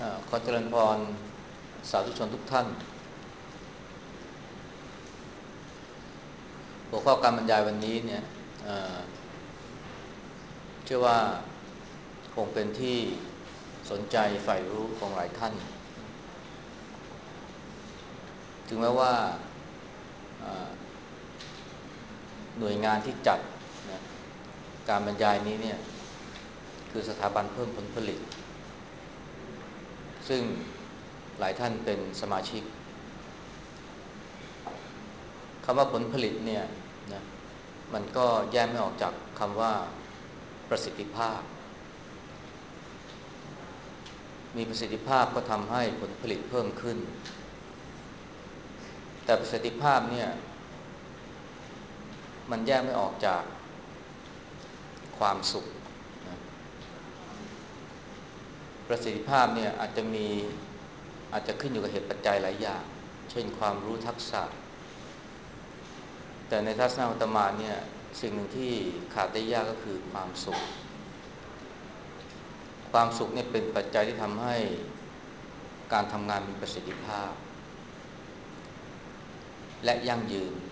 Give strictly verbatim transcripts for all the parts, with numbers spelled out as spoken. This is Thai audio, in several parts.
อ่าขอเจริญพรสาธุชนทุกท่านหัวข้อการบรรยายวันนี้เนี่ยเอ่อเชื่อว่าคงเป็นที่สนใจใฝ่รู้ของหลายท่านถึงแม้ว่าเอ่อหน่วยงานที่จัดนะการบรรยายนี้เนี่ยคือสถาบันเพิ่มผลผลิตซึ่งหลายท่านเป็นสมาชิกคำว่าผลผลิตเนี่ยนะมันก็แยกไม่ออกจากคำว่าประสิทธิภาพมีประสิทธิภาพก็ทำให้ผลผลิตเพิ่มขึ้นแต่ประสิทธิภาพเนี่ยมันแยกไม่ออกจากความสุขนะประสิทธิภาพเนี่ยอาจจะมีอาจจะขึ้นอยู่กับเหตุปัจจัยหลายอย่างเช่นความรู้ทักษะแต่ในทัศนะอาตมาเนี่ยสิ่งหนึ่งที่ขาดได้ยากก็คือความสุขความสุขเนี่ยเป็นปัจจัยที่ทำให้การทำงานมีประสิทธิภาพและยั่งยืน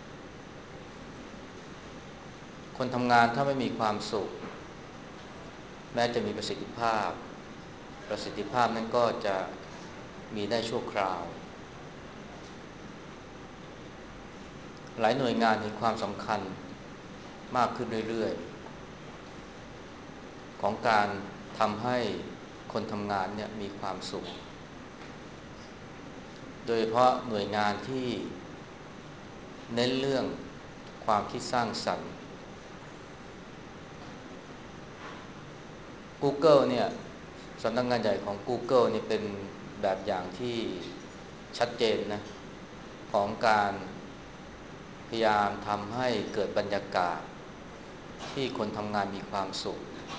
คนทำงานถ้าไม่มีความสุขแม้จะมีประสิทธิภาพประสิทธิภาพนั้นก็จะมีได้ชั่วคราวหลายหน่วยงานเห็นความสำคัญมากขึ้นเรื่อยๆของการทำให้คนทำงานเนี่ยมีความสุขโดยเฉพาะหน่วยงานที่เน้นเรื่องความคิดสร้างสรรค์ Google เนี่ยสำนักงานใหญ่ของ Google นี่เป็นแบบอย่างที่ชัดเจนนะของการพยายามทำให้เกิดบรรยากาศที่คนทำงานมีความสุข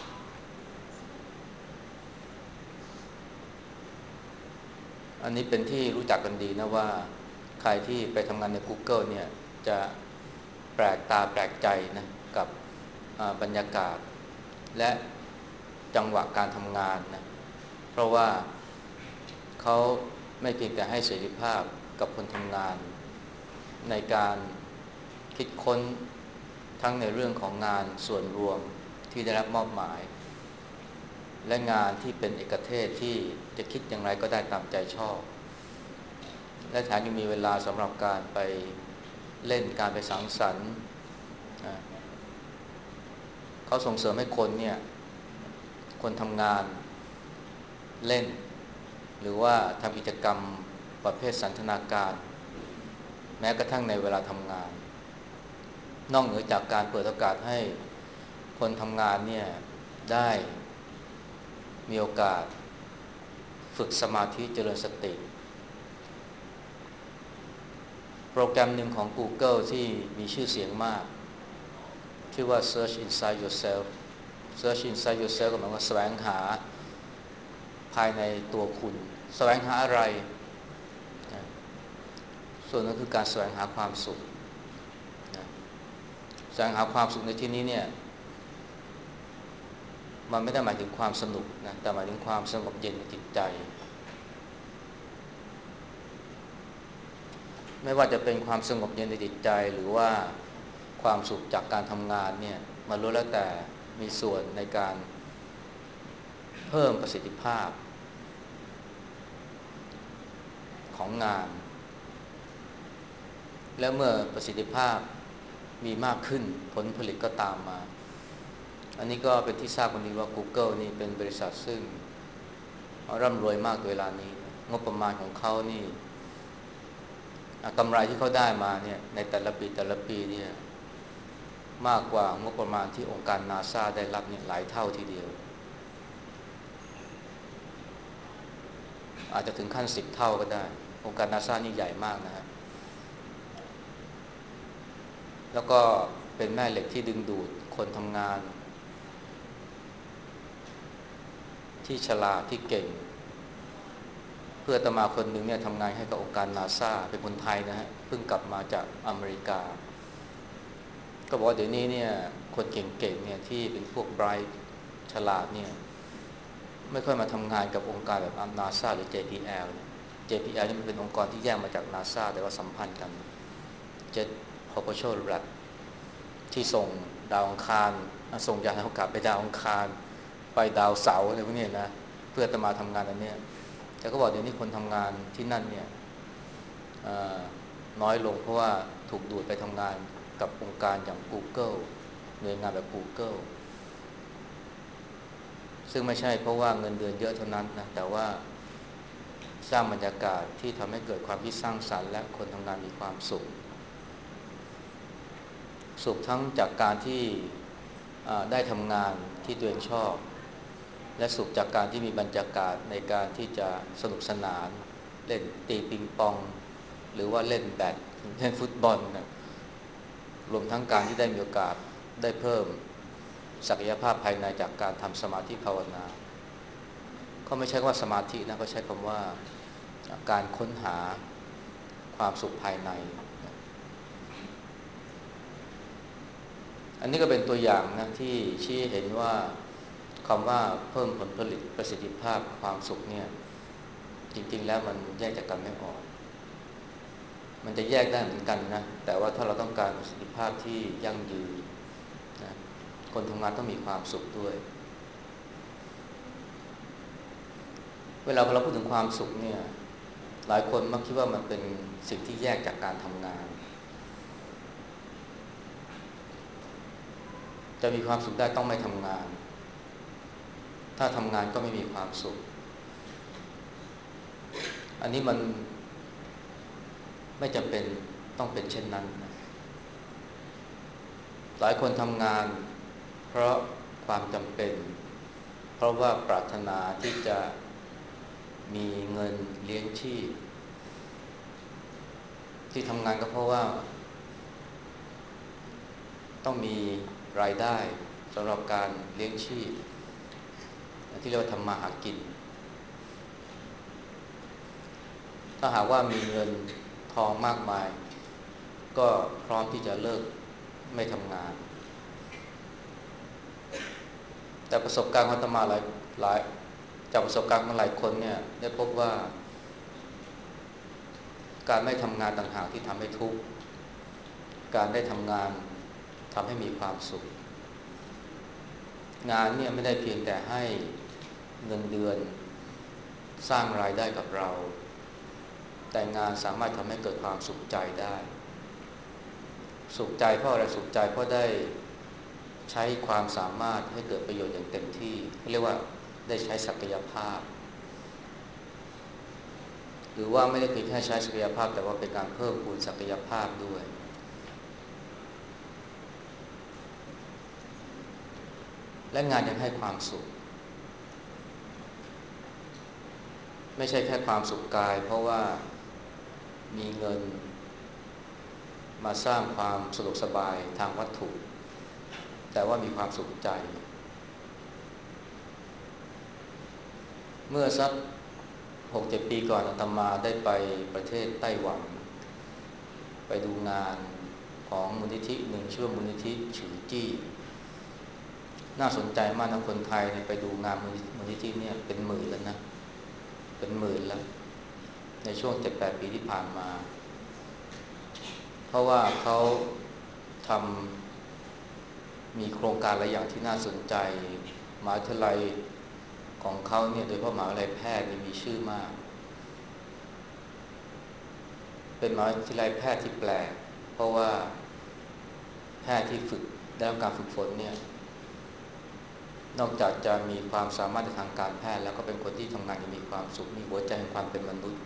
อันนี้เป็นที่รู้จักกันดีนะว่าใครที่ไปทำงานใน Google เนี่ยจะแปลกตาแปลกใจนะกับบรรยากาศและจังหวะการทำงานนะเพราะว่าเขาไม่เพียงแต่ให้เสรีภาพกับคนทำงานในการคิดค้นทั้งในเรื่องของงานส่วนรวมที่ได้รับมอบหมายและงานที่เป็นเอกเทศที่จะคิดอย่างไรก็ได้ตามใจชอบและแถมยังมีเวลาสำหรับการไปเล่นการไปสังสรรค์เขาส่งเสริมให้คนเนี่ยคนทำงานเล่นหรือว่าทำกิจกรรมประเภทสันทนาการแม้กระทั่งในเวลาทำงานนอกเหนือจากการเปิดโอกาสให้คนทำงานเนี่ยได้มีโอกาสฝึกสมาธิเจริญสติโปรแกรมหนึ่งของ Google ที่มีชื่อเสียงมากชื่อว่า Search Inside Yourself Search Inside Yourself ก็หมายว่าแสวงหาภายในตัวคุณแสวงหาอะไรนะส่วนนั้นคือการแสวงหาความสุขนะแสวงหาความสุขในที่นี้เนี่ยมันไม่ได้หมายถึงความสนุกนะแต่หมายถึงความสงบเย็นในจิตใจไม่ว่าจะเป็นความสงบเย็นในจิตใจหรือว่าความสุขจากการทำงานเนี่ยมันล้วนแล้วแต่มีส่วนในการเพิ่มประสิทธิภาพของงานและเมื่อประสิทธิภาพมีมากขึ้นผลผลิตก็ตามมาอันนี้ก็เป็นที่ทราบกันดีว่า Google นี่เป็นบริษัทซึ่งร่ำรวยมากเวลานี้งบประมาณของเขานี่กำไรที่เขาได้มาเนี่ยในแต่ละปีแต่ละปีเนี่ยมากกว่างบประมาณที่องค์การ NASA ได้รับเนี่ยหลายเท่าทีเดียวอาจจะถึงขั้นสิบเท่าก็ได้องค์การ NASA นี่ใหญ่มากนะฮะแล้วก็เป็นแม่เหล็กที่ดึงดูดคนทำงานที่ฉลาดที่เก่งเพื่ออาตมาคนหนึ่งเนี่ยทำงานให้กับองค์การ NASA เป็นคนไทยนะฮะเพิ่งกลับมาจากอเมริกาก็บอกว่าเดี๋ยวนี้เนี่ยคนเก่งๆเนี่ยที่เป็นพวกไบรท์ฉลาดเนี่ยไม่ค่อยมาทำงานกับองค์การแบบนาซาหรือ เจ พี แอล เนี่ย เจ พี แอล นี่มันเป็นองค์กรที่แยกมาจากนาซาแต่ว่าสัมพันธ์กัน Jet Propulsion Lab ที่ส่งดาวอังคารส่งยานอวกาศไปดาวอังคารไปดาวเสาร์อะไรพวกนี้นะเพื่อจะมาทำงานอันนี้แต่ก็บอกเดี๋ยวนี้คนทำงานที่นั่นเนี่ยน้อยลงเพราะว่าถูกดูดไปทำงานกับองค์การอย่าง Google หน่วยงานแบบ Google ซึ่งไม่ใช่เพราะว่าเงินเดือนเยอะเท่านั้นนะแต่ว่าสร้างบรรยากาศที่ทำให้เกิดความคิดสร้างสรรค์และคนทำงานมีความสุขสุขทั้งจากการที่ได้ทำงานที่ตัวเองชอบและสุขจากการที่มีบรรยากาศในการที่จะสนุกสนานเล่นตีปิงปองหรือว่าเล่นแบดเล่นฟุตบอลนะรวมทั้งการที่ได้มีโอกาสได้เพิ่มศักยภาพภายในจากการทำสมาธิภาวนาเขาไม่ใช่ว่าสมาธินะเขาใช้คำว่าการค้นหาความสุขภายในอันนี้ก็เป็นตัวอย่างนะที่ชี้เห็นว่าคำว่าเพิ่มผลผลิตประสิทธิภาพความสุขเนี่ยจริงๆแล้วมันแยกจากกันไม่ออกมันจะแยกได้เหมือนกันนะแต่ว่าถ้าเราต้องการประสิทธิภาพที่ยั่งยืนนะคนทำงานต้องมีความสุขด้วยเวลาเราพูดถึงความสุขเนี่ยหลายคนมักคิดว่ามันเป็นสิ่งที่แยกจากการทำงานจะมีความสุขได้ต้องไม่ทำงานถ้าทำงานก็ไม่มีความสุขอันนี้มันไม่จำเป็นต้องเป็นเช่นนั้นนะหลายคนทำงานเพราะความจำเป็นเพราะว่าปรารถนาที่จะมีเงินเลี้ยงชีพที่ทำงานก็เพราะว่าต้องมีรายได้สำหรับการเลี้ยงชีพที่เรียกว่าทำมาหากินถ้าหากว่ามีเงินทองมากมายก็พร้อมที่จะเลิกไม่ทำงานแต่ประสบการณ์ของอาตมาหลายหลายจากประสบการณ์ของหลายคนเนี่ยได้พบว่าการไม่ทำงานต่างหากที่ทำให้ทุกข์การได้ทำงานทำให้มีความสุขงานเนี่ยไม่ได้เพียงแต่ให้เงินเดือนสร้างรายได้กับเราแต่งานสามารถทำให้เกิดความสุขใจได้สุขใจเพราะอะไรสุขใจเพราะได้ใช้ความสามารถให้เกิดประโยชน์อย่างเต็มที่เรียกว่าได้ใช้ศักยภาพหรือว่าไม่ได้เพียงแค่ใช้ศักยภาพแต่ว่าเป็นการเพิ่มพูนศักยภาพด้วยและงานยังให้ความสุขไม่ใช่แค่ความสุขกายเพราะว่ามีเงินมาสร้างความสะดวกสบายทางวัตถุแต่ว่ามีความสุขใจเมื่อสัก หกเจ็ด ปีก่อนอาตมาได้ไปประเทศไต้หวันไปดูงานของมูลนิธิหนึ่งชื่อมูลนิธิฉือจี้น่าสนใจมากนะคนไทยเนี่ยไปดูงานมูลนิธิเนี่ยเป็นหมื่นแล้วนะเป็นหมื่นแล้วในช่วง เจ็ดแปด ปีที่ผ่านมาเพราะว่าเขาทำมีโครงการหลายอย่างที่น่าสนใจมหาวิทยาลัยของเขาเนี่ยโดยเฉพาะมหาวิทยาลัยแพทย์มีชื่อมากเป็นมหาวิทยาลัยแพทย์ที่แปลกเพราะว่าแพทย์ที่ฝึกได้รับการฝึกฝนเนี่ยนอกจากจะมีความสามารถในทางการแพทย์แล้วก็เป็นคนที่ทำงานอย่างมีความสุขมีหัวใจแห่งความเป็นมนุษย์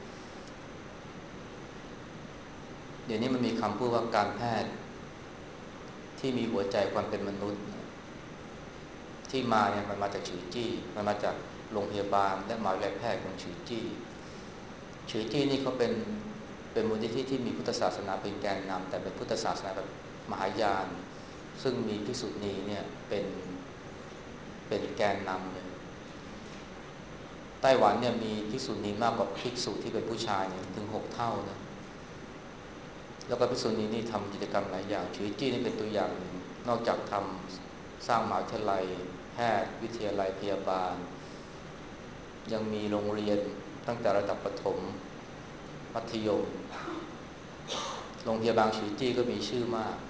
เดี๋ยวนี้มันมีคำพูดว่าการแพทย์ที่มีหัวใจความเป็นมนุษย์ที่มาเนี่ยมันมาจากฉือจี้มันมาจากโรงพยาบาลและมหาวิทยาลัยแพทย์ของฉือจี้ฉือจี้นี่เขาเป็นเป็นมูลนิธิที่มีพุทธศาสนาเป็นแกนนำแต่เป็นพุทธศาสนาแบบมหายานซึ่งมีภิกษุณีเนี่ยเป็นเป็นแกนนำเลยไต้หวันเนี่ยมีภิกษุณีมากกว่าภิกษุที่เป็นผู้ชายเนี่ยถึงหกเท่านะแล้วก็ภิกษุณีนี่ทำกิจกรรมหลายอย่างฉือจี้นี่เป็นตัวอย่างหนึ่งนอกจากทำสร้างมหาวิทยาลัยแพทย์วิทยาลัยพยาบาลยังมีโรงเรียนตั้งแต่ระดับประถมมัธยมโรงพยาบาลฉีจี้ก็มีชื่อมาก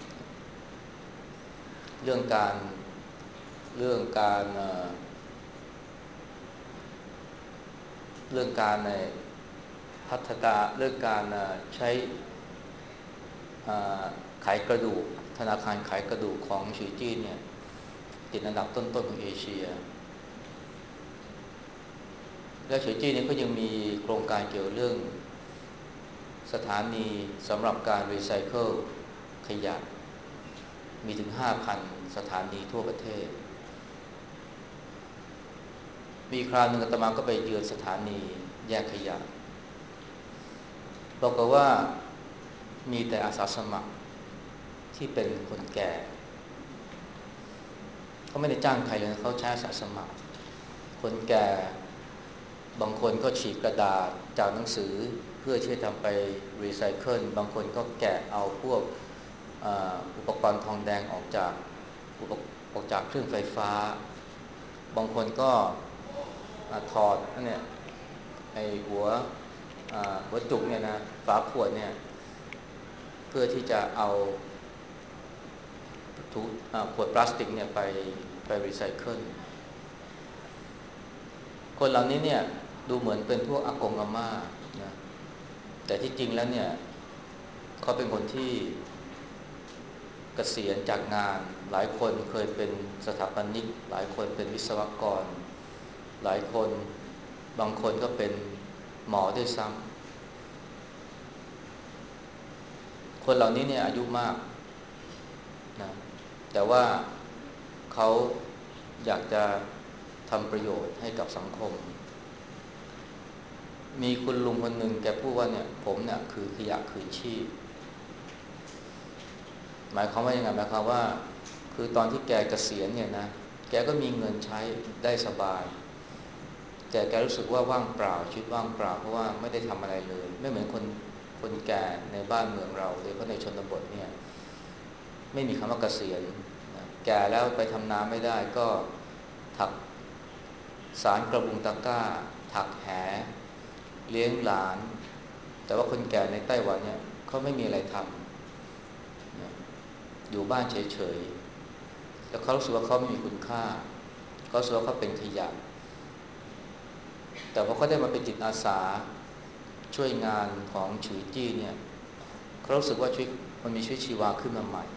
เรื่องการเรื่องการเเรื่องการในพัฒนาเรื่องการใช้ขายกระดูกธนาคารขายกระดูกของฉีจี้เนี่ยติดอันดับต้นๆของเอเชียและฉีจี้เนี่ยก็ยังมีโครงการเกี่ยวเรื่องสถานีสำหรับการรีไซเคิลขยะมีถึง ห้าพัน สถานีทั่วประเทศมีคราวหนึ่งอาตมาก็ไปเยือนสถานีแยกขยะบอกว่ามีแต่อาสาสมัครที่เป็นคนแก่เขาไม่ได้จ้างใครเลยเขาใช้อาสาสมัครคนแก่บางคนก็ฉีกกระดาษจากหนังสือเพื่อที่จะทำไปรีไซเคิลบางคนก็แกะเอาพวกอุปกรณ์ทองแดงออกจากออกจากเครื่องไฟฟ้าบางคนก็ถอดนั่นเนี่ยไอหัวหัวจุกเนี่ยนะฝาขวดเนี่ยเพื่อที่จะเอาถุงขวดพลาสติกเนี่ยไปไปรีไซเคิลคนเหล่านี้เนี่ยดูเหมือนเป็นพวกอากงอาม่านะแต่ที่จริงแล้วเนี่ยเขาเป็นคนที่เกษียณจากงานหลายคนเคยเป็นสถาปนิกหลายคนเป็นวิศวกรหลายคนบางคนก็เป็นหมอด้วยซ้ำคนเหล่านี้เนี่ยอายุมากนะแต่ว่าเขาอยากจะทำประโยชน์ให้กับสังคมมีคุณลุงคนหนึ่งแกพูดว่าเนี่ยผมเนี่ยคือขยะคืนชีพหมายความว่ายังไงหมายความว่าคือตอนที่แกเกษียณเนี่ยนะแกก็มีเงินใช้ได้สบายแต่แกรู้สึกว่าว่างเปล่าชีวิตว่างเปล่าเพราะว่าไม่ได้ทำอะไรเลยไม่เหมือนคนคนแก่ในบ้านเมืองเราโดยเฉพาะในชนบทเนี่ยไม่มีคำว่าเกษียณนะแก่แล้วไปทำนาไม่ได้ก็ถักสารกระบุงตะกร้าถักแหเลี้ยงหลานแต่ว่าคนแก่ในไต้หวันเนี่ยเขาไม่มีอะไรทำนะอยู่บ้านเฉยๆแล้วเขารู้สึกว่าเขาไม่มีคุณค่าเขารู้สึกว่าเขาเป็นขยะแต่พอเขาได้มาเป็นจิตอาสาช่วยงานของฉุยจี้เนี่ยเขารู้สึกว่าชีวิตมันมีชีวิตชีวาขึ้นมาใหม่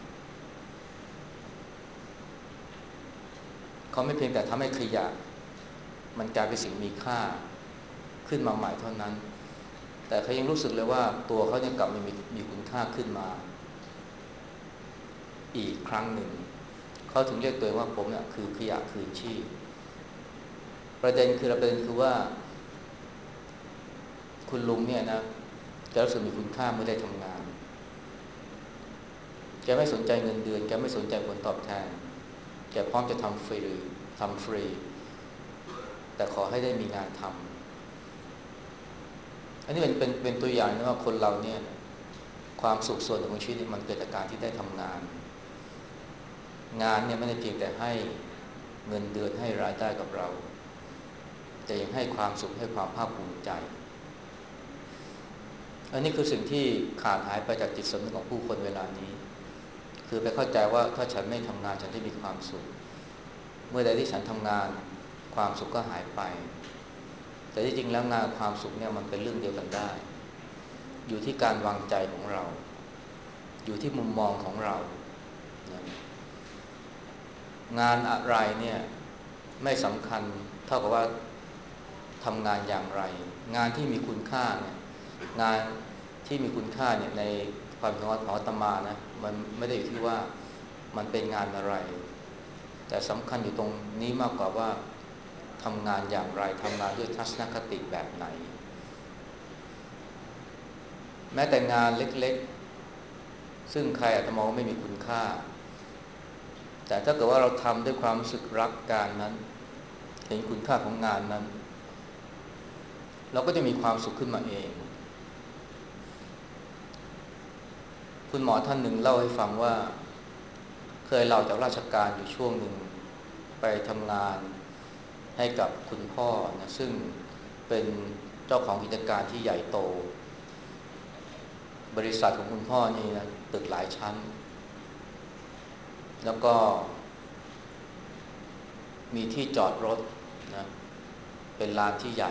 เขาไม่เพียงแต่ทำให้ขยะมันกลายเป็นสิ่งมีค่าขึ้นมาใหม่เท่านั้นแต่เขายังรู้สึกเลยว่าตัวเขายังกลับมีมีคุณค่าขึ้นมาอีกครั้งหนึ่งเขาถึงเรียกตัวว่าผมเนี่ยคือขยะคืนชีพประเด็นคือประเด็นคือว่าคุณลุงเนี่ยนะจะรู้สึกมีคุณค่าเมื่อได้ทำงานแกไม่สนใจเงินเดือนแกไม่สนใจผลตอบแทนแกพร้อมจะทำฟรีทำฟรีแต่ขอให้ได้มีงานทำอันนี้เป็นเป็นเป็นตัวอย่างนะว่าคนเราเนี่ยความสุขส่วนของชีวิตมันเกิดจากการที่ได้ทำงานงานเนี่ยไม่ได้เพียงแต่ให้เงินเดือนให้รายได้กับเราแต่ยังให้ความสุขให้ความภาคภูมิใจอันนี้คือสิ่งที่ขาดหายไปจากจิตสำนึกของผู้คนเวลานี้คือไปเข้าใจว่าถ้าฉันไม่ทำงานฉันจะมีความสุขเมื่อใดที่ฉันทำงานความสุขก็หายไปแต่ที่จริงแล้วงานความสุขเนี่ยมันเป็นเรื่องเดียวกันได้อยู่ที่การวางใจของเราอยู่ที่มุมมองของเรานะงานอะไรเนี่ยไม่สำคัญเท่ากับว่าทำงานอย่างไรงานที่มีคุณค่าเนี่ยงานที่มีคุณค่าเนี่ยในความคิดของอาตมานะมันไม่ได้อยู่ที่ว่ามันเป็นงานอะไรแต่สำคัญอยู่ตรงนี้มากกว่าว่าทำงานอย่างไรทำงานด้วยทัศนคติแบบไหนแม้แต่งานเล็กๆซึ่งใครอาจจะมองว่าไม่มีคุณค่าแต่ถ้าเกิดว่าเราทำด้วยความรู้สึกรักการนั้นเห็นคุณค่าของงานนั้นเราก็จะมีความสุขขึ้นมาเองคุณหมอท่านหนึ่งเล่าให้ฟังว่าเคยเล่าจากราชการอยู่ช่วงหนึ่งไปทำงานให้กับคุณพ่อนะซึ่งเป็นเจ้าของกิจการที่ใหญ่โตบริษัทของคุณพ่อนี่นะตึกหลายชั้นแล้วก็มีที่จอดรถนะเป็นลานที่ใหญ่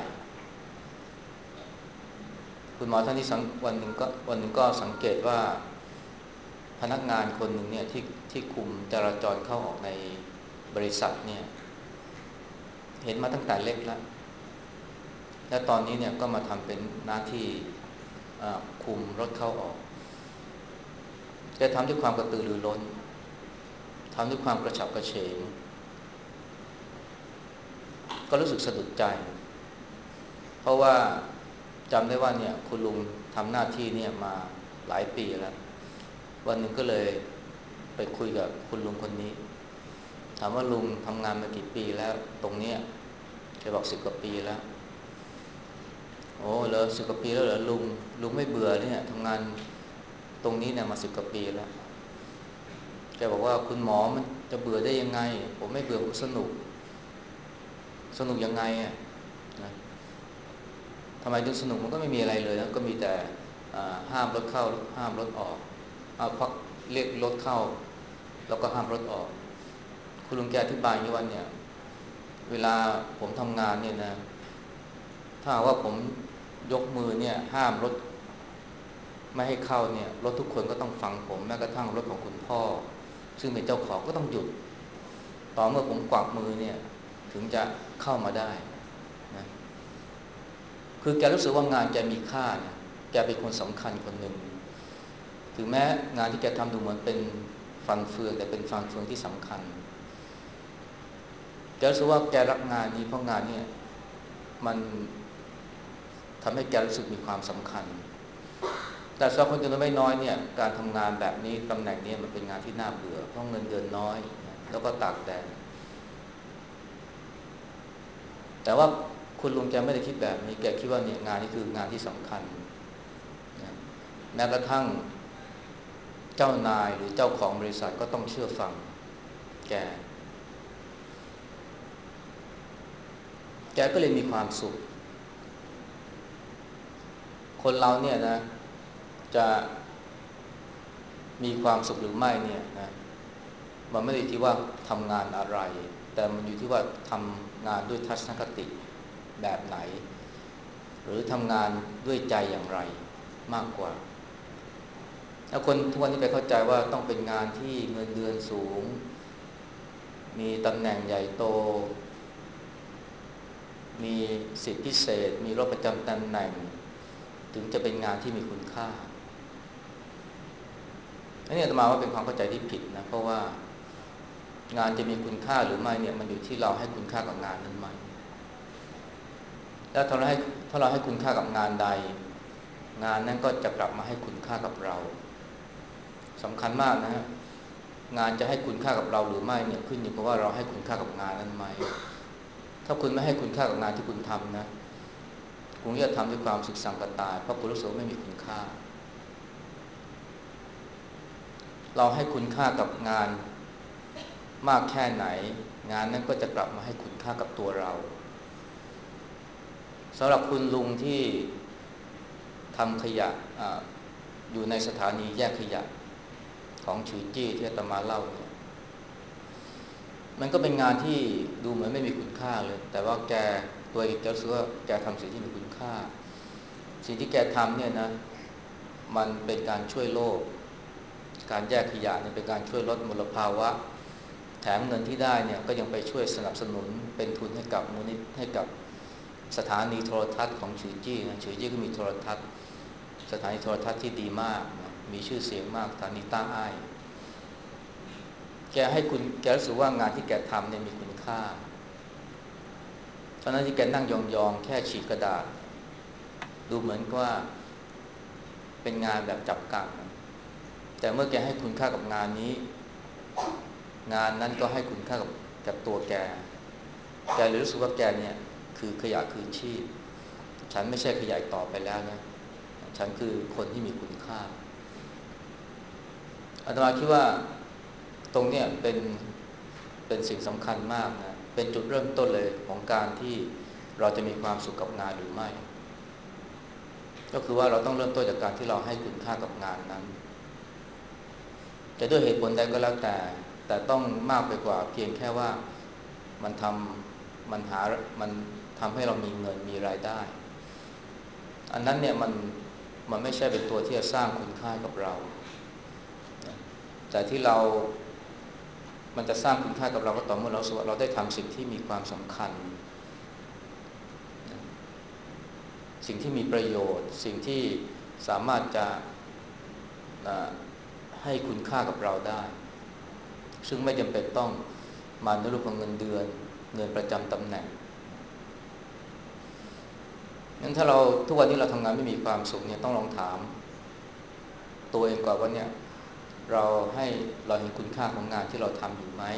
คุณหมอท่านที่สังวันหนึ่งก็วันหนึ่งก็สังเกตว่าพนักงานคนหนึ่งเนี่ยที่ที่คุมจราจรเข้าออกในบริษัทเนี่ยเห็นมาตั้งแต่เล็กแล้วและตอนนี้เนี่ยก็มาทำเป็นหน้าที่คุมรถเข้าออกแกทำด้วยความกระตือรือร้นทำด้วยความกระฉับกระเฉงก็รู้สึกสะดุดใจเพราะว่าจำได้ว่าเนี่ยคุณลุงทำหน้าที่เนี่ยมาหลายปีแล้ววันหนึ่งก็เลยไปคุยกับคุณลุงคนนี้ถามว่าลุงทำงานมากี่ปีแล้วตรงเนี้ยแกบอกสิบกว่าปีแล้วโอ้เหรอสิบกว่าปีแล้วเหรอลุงลุงไม่เบื่อเนี่ยทำงานตรงนี้เนี่ยมาสิบกว่าปีแล้วแกบอกว่าคุณหมอมันจะเบื่อได้ยังไงผมไม่เบื่อผมสนุกสนุกยังไงอ่ะนะทำไมถึงสนุกมันก็ไม่มีอะไรเลยนะก็มีแต่ห้ามรถเข้าห้ามรถออกเอาพักเรียกรถเข้าแล้วก็ห้ามรถออกคุณลุงแกอธิบายอย่างนี้ว่าเนี่ยเวลาผมทำงานเนี่ยนะถ้าว่าผมยกมือเนี่ยห้ามรถไม่ให้เข้าเนี่ยรถทุกคนก็ต้องฟังผมแม้กระทั่งรถของคุณพ่อซึ่งเป็นเจ้าของก็ต้องหยุดต่อเมื่อผมกวักมือเนี่ยถึงจะเข้ามาได้นะคือแกรู้สึกว่างานแกมีค่านะแกเป็นคนสำคัญคนหนึ่งถึงแม้งานที่แกทำดูเหมือนเป็นฟันเฟืองแต่เป็นฟันเฟืองที่สำคัญแกรู้สึกว่าแกรักงานนี้เพราะงานนี้มันทำให้แกรู้สึกมีความสำคัญแต่สำหรับคนจำนวนไม่น้อยเนี่ยการทำงานแบบนี้ตำแหน่งนี้มันเป็นงานที่น่าเบื่อเพราะเงินเดือนน้อยแล้วก็ตากแดดแต่ว่าคุณลุงแกไม่ได้คิดแบบนี้แกคิดว่าเนี่ยงานนี้คืองานที่สำคัญแม้กระทั่งเจ้านายหรือเจ้าของบริษัทก็ต้องเชื่อฟังแกแกก็เลยมีความสุขคนเราเนี่ยนะจะมีความสุขหรือไม่เนี่ยนะมันไม่ได้ที่ว่าทำงานอะไรแต่มันอยู่ที่ว่าทำงานด้วยทัศนคติแบบไหนหรือทำงานด้วยใจอย่างไรมากกว่าแล้วคนทุกวันนี้ไปเข้าใจว่าต้องเป็นงานที่เงินเดือนสูงมีตำแหน่งใหญ่โตมีสิทธิพิเศษมีรถประจำตำแหน่งถึงจะเป็นงานที่มีคุณค่าอันนี้อาตมาว่าเป็นความเข้าใจที่ผิดนะเพราะว่างานจะมีคุณค่าหรือไม่เนี่ยมันอยู่ที่เราให้คุณค่ากับงานนั้นไหมแล้วถ้าเราให้ถ้าเราให้คุณค่ากับงานใดงานนั้นก็จะกลับมาให้คุณค่ากับเราสำคัญมากนะฮะงานจะให้คุณค่ากับเราหรือไม่เนี่ยขึ้นอยู่กับว่าเราให้คุณค่ากับงานนั้นไหมถ้าคุณไม่ให้คุณค่ากับงานที่คุณทำนะคุณจะทำด้วยความสึกสังกตายเพราะคุณรู้สึกไม่มีคุณค่าเราให้คุณค่ากับงานมากแค่ไหนงานนั้นก็จะกลับมาให้คุณค่ากับตัวเราสำหรับคุณลุงที่ทำขยะ อ, อยู่ในสถานีแยกขยะของฉือจี้ที่อาตมาเล่าเนี่ยมันก็เป็นงานที่ดูเหมือนไม่มีคุณค่าเลยแต่ว่าแกตัวเองแกรู้สึกว่าแกทำสิ่งที่มีคุณค่าสิ่งที่แกทำเนี่ยนะมันเป็นการช่วยโลกการแยกขยะเนี่ยเป็นการช่วยลดมลภาวะแถมเงินที่ได้เนี่ยก็ยังไปช่วยสนับสนุนเป็นทุนให้กับมูลนิธิให้กับสถานีโทรทัศน์ของฉือจี้นะฉือจี้ก็มีโทรทัศน์สถานีโทรทัศน์ที่ดีมากนะมีชื่อเสียงมากสถานีต้าอ้ายแกให้คุณแกรู้สึกว่างานที่แกทำเนี่ยมีคุณค่าตอนนั้นที่แกนั่งยองๆแค่ฉีกกระดาษดูเหมือนว่าเป็นงานแบบจับกังแต่เมื่อแกให้คุณค่ากับงานนี้งานนั้นก็ให้คุณค่ากับกับตัวแกแกเลยรู้สึกว่าแกเนี่ยคือขยะคือชีพฉันไม่ใช่ขยะต่อไปแล้วนะฉันคือคนที่มีคุณค่าอาตมาคิดว่าตรงเนี้ยเป็นเป็นสิ่งสำคัญมากนะเป็นจุดเริ่มต้นเลยของการที่เราจะมีความสุขกับงานหรือไม่ก็คือว่าเราต้องเริ่มต้นจากการที่เราให้คุณค่ากับงานนั้นจะด้วยเหตุผลใดก็แล้วแต่แต่ต้องมากไปกว่าเพียงแค่ว่ามันทำมันหามันทำให้เรามีเงินมีรายได้อันนั้นเนี่ยมันมันไม่ใช่เป็นตัวที่จะสร้างคุณค่ากับเราแต่ที่เรามันจะสร้างคุณค่ากับเราก็ต่อเมื่อเราสึกว่าเราได้ทำสิ่งที่มีความสำคัญสิ่งที่มีประโยชน์สิ่งที่สามารถจะให้คุณค่ากับเราได้ซึ่งไม่จำเป็นต้องมาในรูปของเงินเดือนเงินประจำตำแหน่งงั้นถ้าเราทุกวันนี้เราทำงานไม่มีความสุขเนี่ยต้องลองถามตัวเองก่อนว่าเนี่ยเราให้เราเห็นคุณค่าของงานที่เราทำอยู่ไหม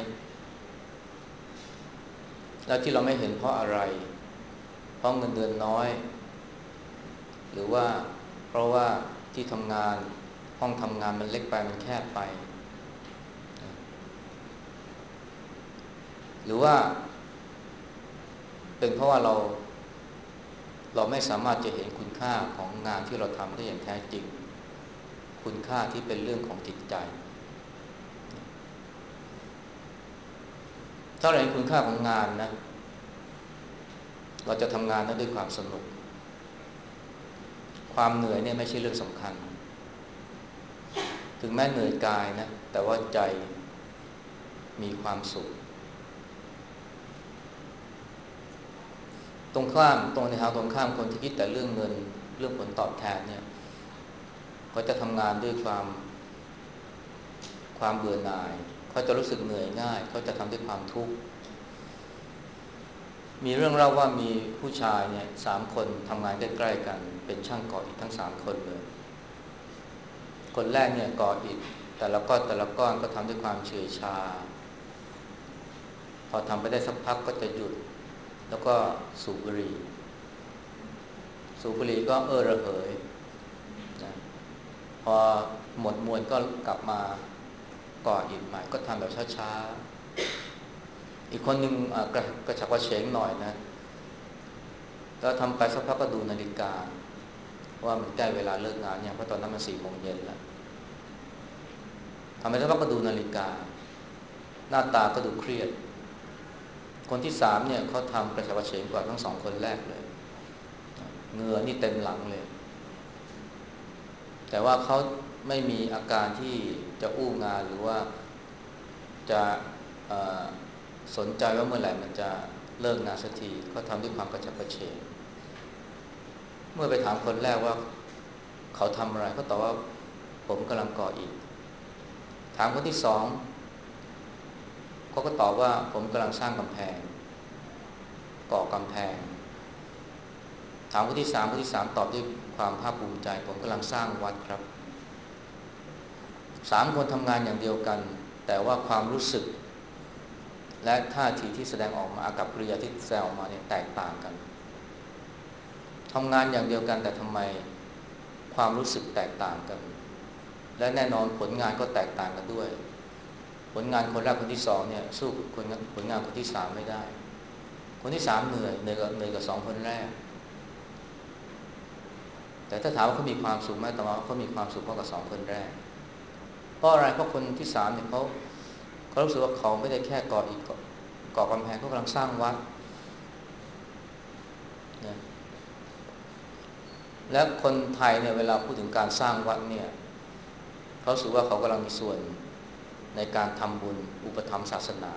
แล้วที่เราไม่เห็นเพราะอะไรเพราะเงินเดือนน้อยหรือว่าเพราะว่าที่ทำงานห้องทำงานมันเล็กไปมันแคบไปหรือว่าเป็นเพราะว่าเราเราไม่สามารถจะเห็นคุณค่าของงานที่เราทำได้อย่างแท้จริงคุณค่าที่เป็นเรื่องของจิตใจถ้าเราเห็นคุณค่าของงานนะเราจะทำงานนั้นด้วยความสนุกความเหนื่อยเนี่ยไม่ใช่เรื่องสำคัญถึงแม้เหนื่อยกายนะแต่ว่าใจมีความสุขตรงข้ามตรงในทางตรงข้ามคนที่คิดแต่เรื่องเงินเรื่องผลตอบแทนเนี่ยเขาจะทำงานด้วยความความเบื่อหน่ายเขาจะรู้สึกเหนื่อยง่ายเขาจะทำด้วยความทุกข์มีเรื่องเล่าว่ามีผู้ชายเนี่ยสามคนทำงานใกล้ๆกันเป็นช่างก่ออิฐทั้งสามคนเลยคนแรกเนี่ยก่ออิฐแต่ละก้อนแต่ละก้อนก็ทำด้วยความเฉื่อยชาพอทำไปได้สักพักก็จะหยุดแล้วก็สูบบุหรี่สูบบุหรี่ก็เออระเหยนะพอหมดมวนก็กลับมาก่ออิฐใหม่ก็ทำแบบช้าๆอีกคนหนึ่งกระกระฉับกระเฉงหน่อยนะแล้วทำไปสักพักก็ดูนาฬิกาว่ามันใกล้เวลาเลิกงานเนี่ยเพราะตอนนั้นมันสี่โมงเย็นแล้วทำไปสักพักก็ดูนาฬิกาหน้าตาก็ดูเครียดคนที่สามเนี่ยเขาทำกระฉับกระเฉงกว่าทั้งสองคนแรกเลยเหงื่อนี่เต็มหลังเลยแต่ว่าเขาไม่มีอาการที่จะอู้งานหรือว่าจะสนใจว่าเมื่อไหร่มันจะเลิกงานสักทีเขาทำด้วยความกระฉับกระเฉงเมื่อไปถามคนแรกว่าเขาทำอะไรเขาตอบว่าผมกำลังก่ออิฐถามคนที่สองเขาก็ตอบว่าผมกำลังสร้างกำแพงก่อกำแพงถามคนที่สามคนที่สามตอบด้วยความภาคภูมิใจผมกำลังสร้างวัดครับสามคนทำงานอย่างเดียวกันแต่ว่าความรู้สึกและท่าทีที่แสดงออกมาอากับกิริยาที่แสดงออกมาเนี่ยแตกต่างกันทำงานอย่างเดียวกันแต่ทำไมความรู้สึกแตกต่างกันและแน่นอนผลงานก็แตกต่างกันด้วยผลงานคนแรกคนที่สองเนี่ยสู้ผลงานผลงานคนที่สามไม่ได้คนที่สามเหนื่อยเหนื่อยกับเหนื่อยกับสองคนแรกแต่ถ้าถามว่าเขามีความสุขไหมแต่ว่าเขามีความสุขมากกว่าสองคนแรกเพราะอะไรเพราะคนที่สามเนี่ยเขาเขารู้สึกว่าเขาไม่ได้แค่ก่ออิฐก่อกำแพงเขากำลังสร้างวัดนะและคนไทยเนี่ยเวลาพูดถึงการสร้างวัดเนี่ยเขารู้สึกว่าเขากำลังมีส่วนในการทำบุญอุปถัมภ์ศาสนา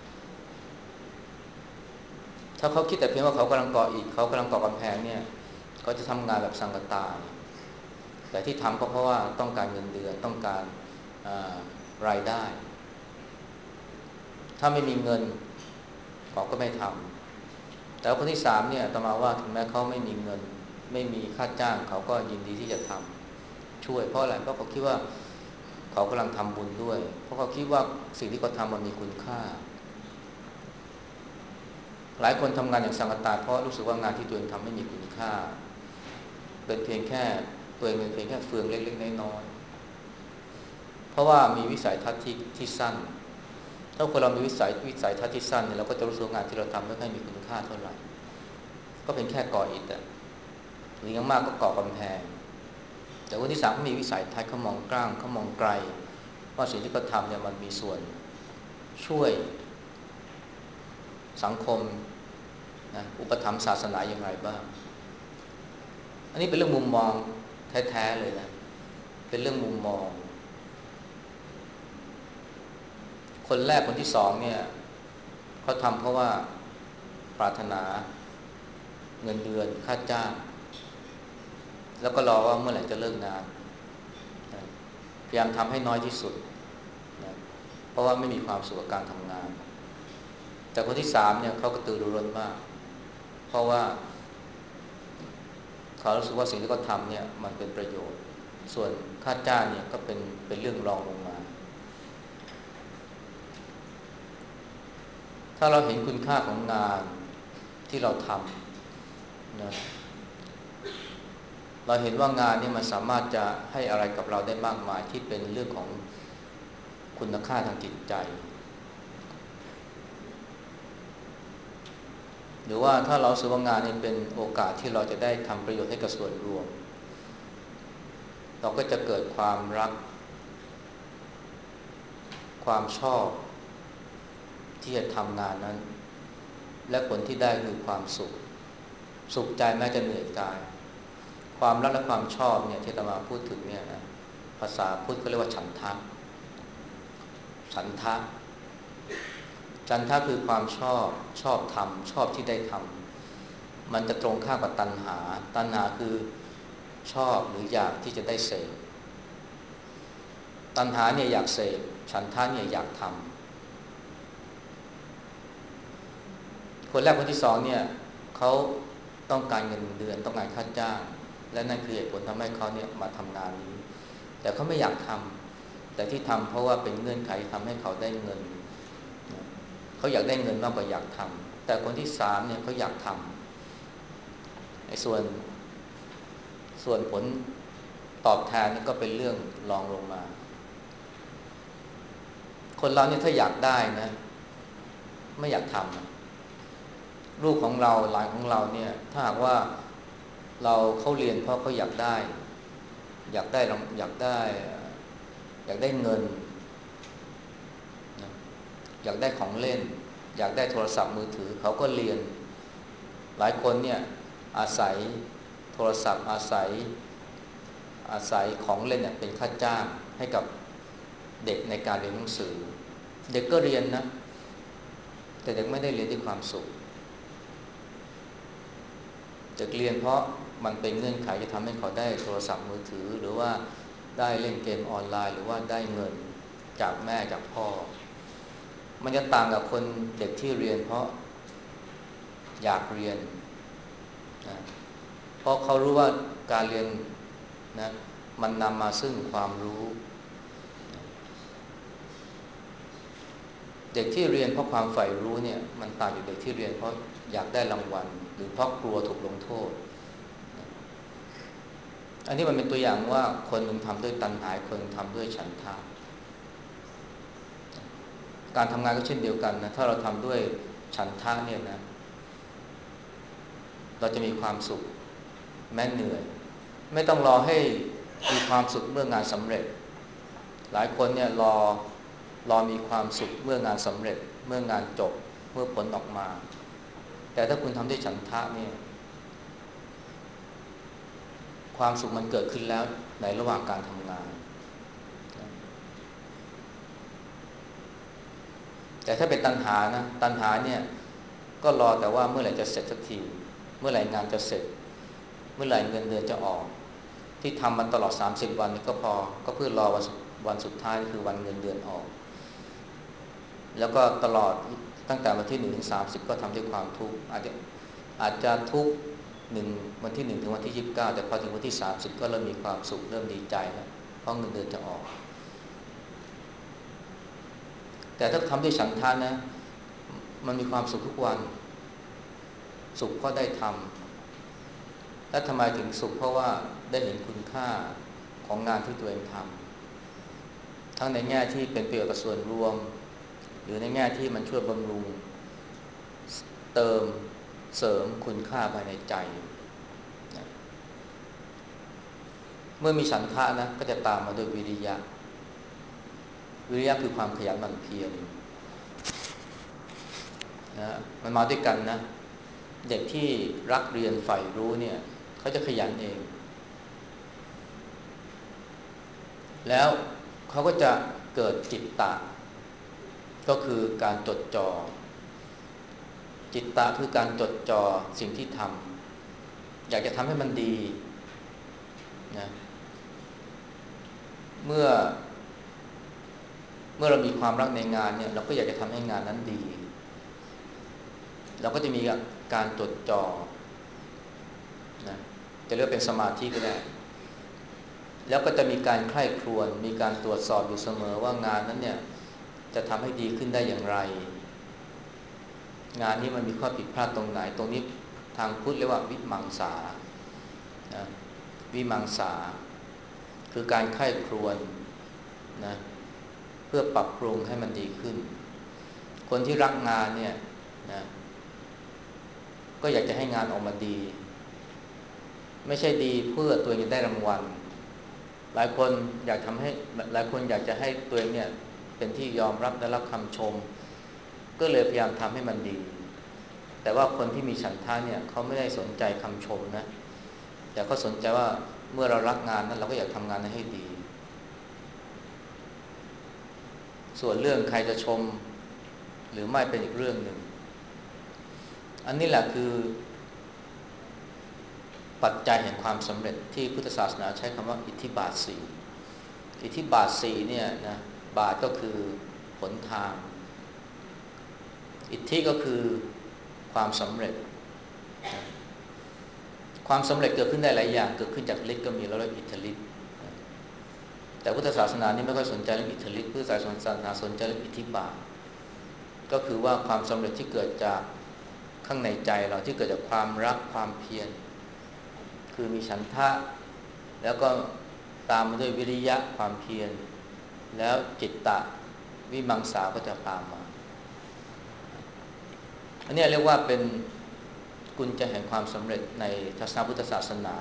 ถ้าเขาคิดแต่เพียงว่าเขากำลังก่ออิฐเขากำลังก่อกำแพงเนี่ยเขาจะทำงานแบบสังกตายแต่ที่ทำก็เพราะว่าต้องการเงินเดือนต้องการรายได้ถ้าไม่มีเงินเขาก็ไม่ทำแต่คนที่สามเนี่ยอาตมาว่าถึงแม้เขาไม่มีเงินไม่มีค่าจ้างเขาก็ยินดีที่จะทำช่วยเพราะอะไรเพราะเขาคิดว่าเขากำลังทำบุญด้วยเพราะเขาคิดว่าสิ่งที่เขาทำมันมีคุณค่าหลายคนทำงานอย่างสังกตายเพราะรู้สึกว่างานที่ตัวเองทำไม่มีคุณค่าเป็นเพียงแค่ตัวเองเป็นเพียงแค่เฟืองเล็กๆน้อยๆเพราะว่ามีวิสัยทัศน์ที่ที่สั้นถ้าคนเรามีวิสัยวิสัยทัศน์ที่สั้นเนี่ยเราก็จะรู้สึกงานที่เราทำไม่ค่อยมีคุณค่าเท่าไหร่ก็เป็นแค่ก่ออิฐอะหรือยังมากก็ก่อกำแพงแต่คนที่สามเขามีวิสัยทัศน์เขามองกว้างเขามองไกลว่าสิ่งที่เขาทำเนี่ยมันมีส่วนช่วยสังคมนะอุปถัมภ์ศาสนาอย่างไรบ้างอันนี้เป็นเรื่องมุมมองแท้ๆเลยนะเป็นเรื่องมุมมองคนแรกคนที่สองเนี่ยเขาทำเพราะว่าปรารถนาเงินเดือนค่าจ้างแล้วก็รอว่าเมื่อไหร่จะเลิกงานนะพยายามทำให้น้อยที่สุดนะเพราะว่าไม่มีความสุขกับการทำงานแต่คนที่สามเนี่ยเขากระตือรือร้นมากเพราะว่าเขารู้สึกว่าสิ่งที่เขาทำเนี่ยมันเป็นประโยชน์ส่วนค่าจ้างเนี่ยก็เป็นเป็นเรื่องรองลงมาถ้าเราเห็นคุณค่าของงานที่เราทำนะเราเห็นว่างานนี่มันสามารถจะให้อะไรกับเราได้มากมายที่เป็นเรื่องของคุณค่าทางจิตใจหรือว่าถ้าเราสึกว่างานนี้เป็นโอกาสที่เราจะได้ทำประโยชน์ให้กับส่วนรวมเราก็จะเกิดความรักความชอบที่จะทำงานนั้นและผลที่ได้คือความสุขสุขใจแม้จะเหนื่อยกายความรักและความชอบเนี่ยที่อาตมาพูดถึงเนี่ยนะภาษาพุทธก็เรียกว่าฉันทะฉันทะฉันทะคือความชอบชอบทำชอบที่ได้ทำมันจะตรงข้ามกับตัณหาตัณหาคือชอบหรืออยากที่จะได้เสพตัณหาเนี่ยอยากเสพฉันทะเนี่ยอยากทำคนแรกคนที่สองเนี่ยเขาต้องการเงินเดือนต้องการค่าจ้างและนั่นคือเหตุผลทำให้เขาเนี่ยมาทำงานนี้แต่เขาไม่อยากทำแต่ที่ทำเพราะว่าเป็นเงื่อนไขทำให้เขาได้เงินเขาอยากได้เงินมากกว่าอยากทำแต่คนที่สามเนี่ยเขาอยากทำไอ้ส่วนส่วนผลตอบแทนนี่ก็เป็นเรื่องรองลงมาคนเราเนี่ยถ้าอยากได้นะไม่อยากทำลูกของเราหลานของเราเนี่ยถ้าหากว่าเราเขาเรียนเพราะเขาอยากได้อยากได้อยากได้อยากได้เงินอยากได้ของเล่นอยากได้โทรศัพท์มือถือเขาก็เรียนหลายคนเนี่ยอาศัยโทรศัพท์อาศัยอาศัยของเล่นเนี่ยเป็นค่าจ้างให้กับเด็กในการเรียนหนังสือเด็กก็เรียนนะแต่เด็กไม่ได้เรียนด้วยความสุขเด็กเรียนเพราะมันเป็นเงื่อนไขจะทำให้เขาได้โทรศัพท์มือถือหรือว่าได้เล่นเกมออนไลน์หรือว่าได้เงินจากแม่จากพ่อมันจะต่างกับคนเด็กที่เรียนเพราะอยากเรียนนะเพราะเขารู้ว่าการเรียนนะมันนำมาซึ่งความรู้เด็กที่เรียนเพราะความใฝ่รู้เนี่ยมันต่างจากเด็กที่เรียนเพราะอยากได้รางวัลหรือเพราะกลัวถูกลงโทษอันนี้มันเป็นตัวอย่างว่าคนหนึ่งทำด้วยตัณหาคนทำด้วยฉันทะการทำงานก็เช่นเดียวกันนะถ้าเราทำด้วยฉันทะเนี่ยนะเราจะมีความสุขแม้เหนื่อยไม่ต้องรอให้มีความสุขเมื่องานสำเร็จหลายคนเนี่ยรอรอมีความสุขเมื่องานสำเร็จเมื่องานจบเมื่อผลออกมาแต่ถ้าคุณทำด้วยฉันทะเนี่ยความสุขมันเกิดขึ้นแล้วในระหว่างการทำงานแต่ถ้าเป็นตัณหานะตัณหาเนี่ยก็รอแต่ว่าเมื่อไหร่จะเสร็จสักทีเมื่อไหร่งานจะเสร็จเมื่อไหร่เงินเดือนจะออกที่ทำมันตลอดสามสิบวันนี้ก็พอก็เพื่อรอวันวันสุดท้ายคือวันเงินเดือนออกแล้วก็ตลอดตั้งแต่วันที่หนึ่งถึงสามสิบก็ทำด้วยความทุกข์อาจจะอาจจะทุกข์หนึ่งวันที่หนึ่งถึงวันที่ยี่สิบเก้าแต่พอถึงวันที่สามสิบก็เริ่มมีความสุขเริ่มดีใจแล้วเพราะเงินเดือนจะออกแต่ถ้าทำด้วยฉันทะนะมันมีความสุขทุกวันสุขเพราะได้ทำและทำไมถึงสุขเพราะว่าได้เห็นคุณค่าของงานที่ตัวเองทำทั้งในแง่ที่เป็นประโยชน์กับส่วนรวมหรือในแง่ที่มันช่วยบำรุงเติมเสริมคุณค่าภายในใจนะเมื่อมีฉันทะนะก็จะตามมาด้วยวิริยะวิริยะคือความขยันหมั่นเพียรนะมันมาด้วยกันนะเด็กที่รักเรียนใฝ่รู้เนี่ยเขาจะขยันเองแล้วเขาก็จะเกิดจิตตะก็คือการจดจ่อจิตตะคือการจดจ่อสิ่งที่ทำอยากจะทำให้มันดีนะเมื่อเมื่อเรามีความรักในงานเนี่ยเราก็อยากจะทำให้งานนั้นดีเราก็จะมีการจดจ่อนะจะเรียกเป็นสมาธิก็ได้แล้วก็จะมีการใคร่ครวญมีการตรวจสอบอยู่เสมอว่างานนั้นเนี่ยจะทำให้ดีขึ้นได้อย่างไรงานนี้มันมีข้อผิดพลาดตรงไหนตรงนี้ทางพุทธเรียกว่าวิมังสานะวิมังสาคือการใคร่ครวญนะเพื่อปรับปรุงให้มันดีขึ้นคนที่รักงานเนี่ยนะก็อยากจะให้งานออกมาดีไม่ใช่ดีเพื่อตัวเองจะได้รางวัลหลายคนอยากทำให้หลายคนอยากจะให้ตัวเองเนี่ยเป็นที่ยอมรับและรับคำชมก็เลยพยายามทำให้มันดีแต่ว่าคนที่มีฉันทะเนี่ยเขาไม่ได้สนใจคำชมนะแต่เขาสนใจว่าเมื่อเรารักงานนั้นเราก็อยากทำงานนั้นให้ดีส่วนเรื่องใครจะชมหรือไม่เป็นอีกเรื่องหนึ่งอันนี้แหละคือปัจจัยแห่งความสำเร็จที่พุทธศาสนาใช้คำว่าอิทธิบาทสี่อิทธิบาทสี่เนี่ยนะบาทก็คือหนทางอิทธิก็คือความสำเร็จความสำเร็จเกิดขึ้นได้หลายอย่างเกิดขึ้นจากฤทธิ์ก็มีแล้วเรียกอิทธิฤทธิ์แต่พุทธศาสนานี่ไม่ค่อยสนใจเรื่องอิทธิฤทธิ์พุทธศาสนาสนใจเรื่องอิทธิบาทก็คือว่าความสำเร็จที่เกิดจากข้างในใจเราที่เกิดจากความรักความเพียรคือมีฉันทะแล้วก็ตามมาด้วยวิริยะความเพียรแล้วจิตตะวิมังสาก็จะตามมาอันนี้เรียกว่าเป็นกุญแจแห่งความสำเร็จในทัศนพุทธศาสนา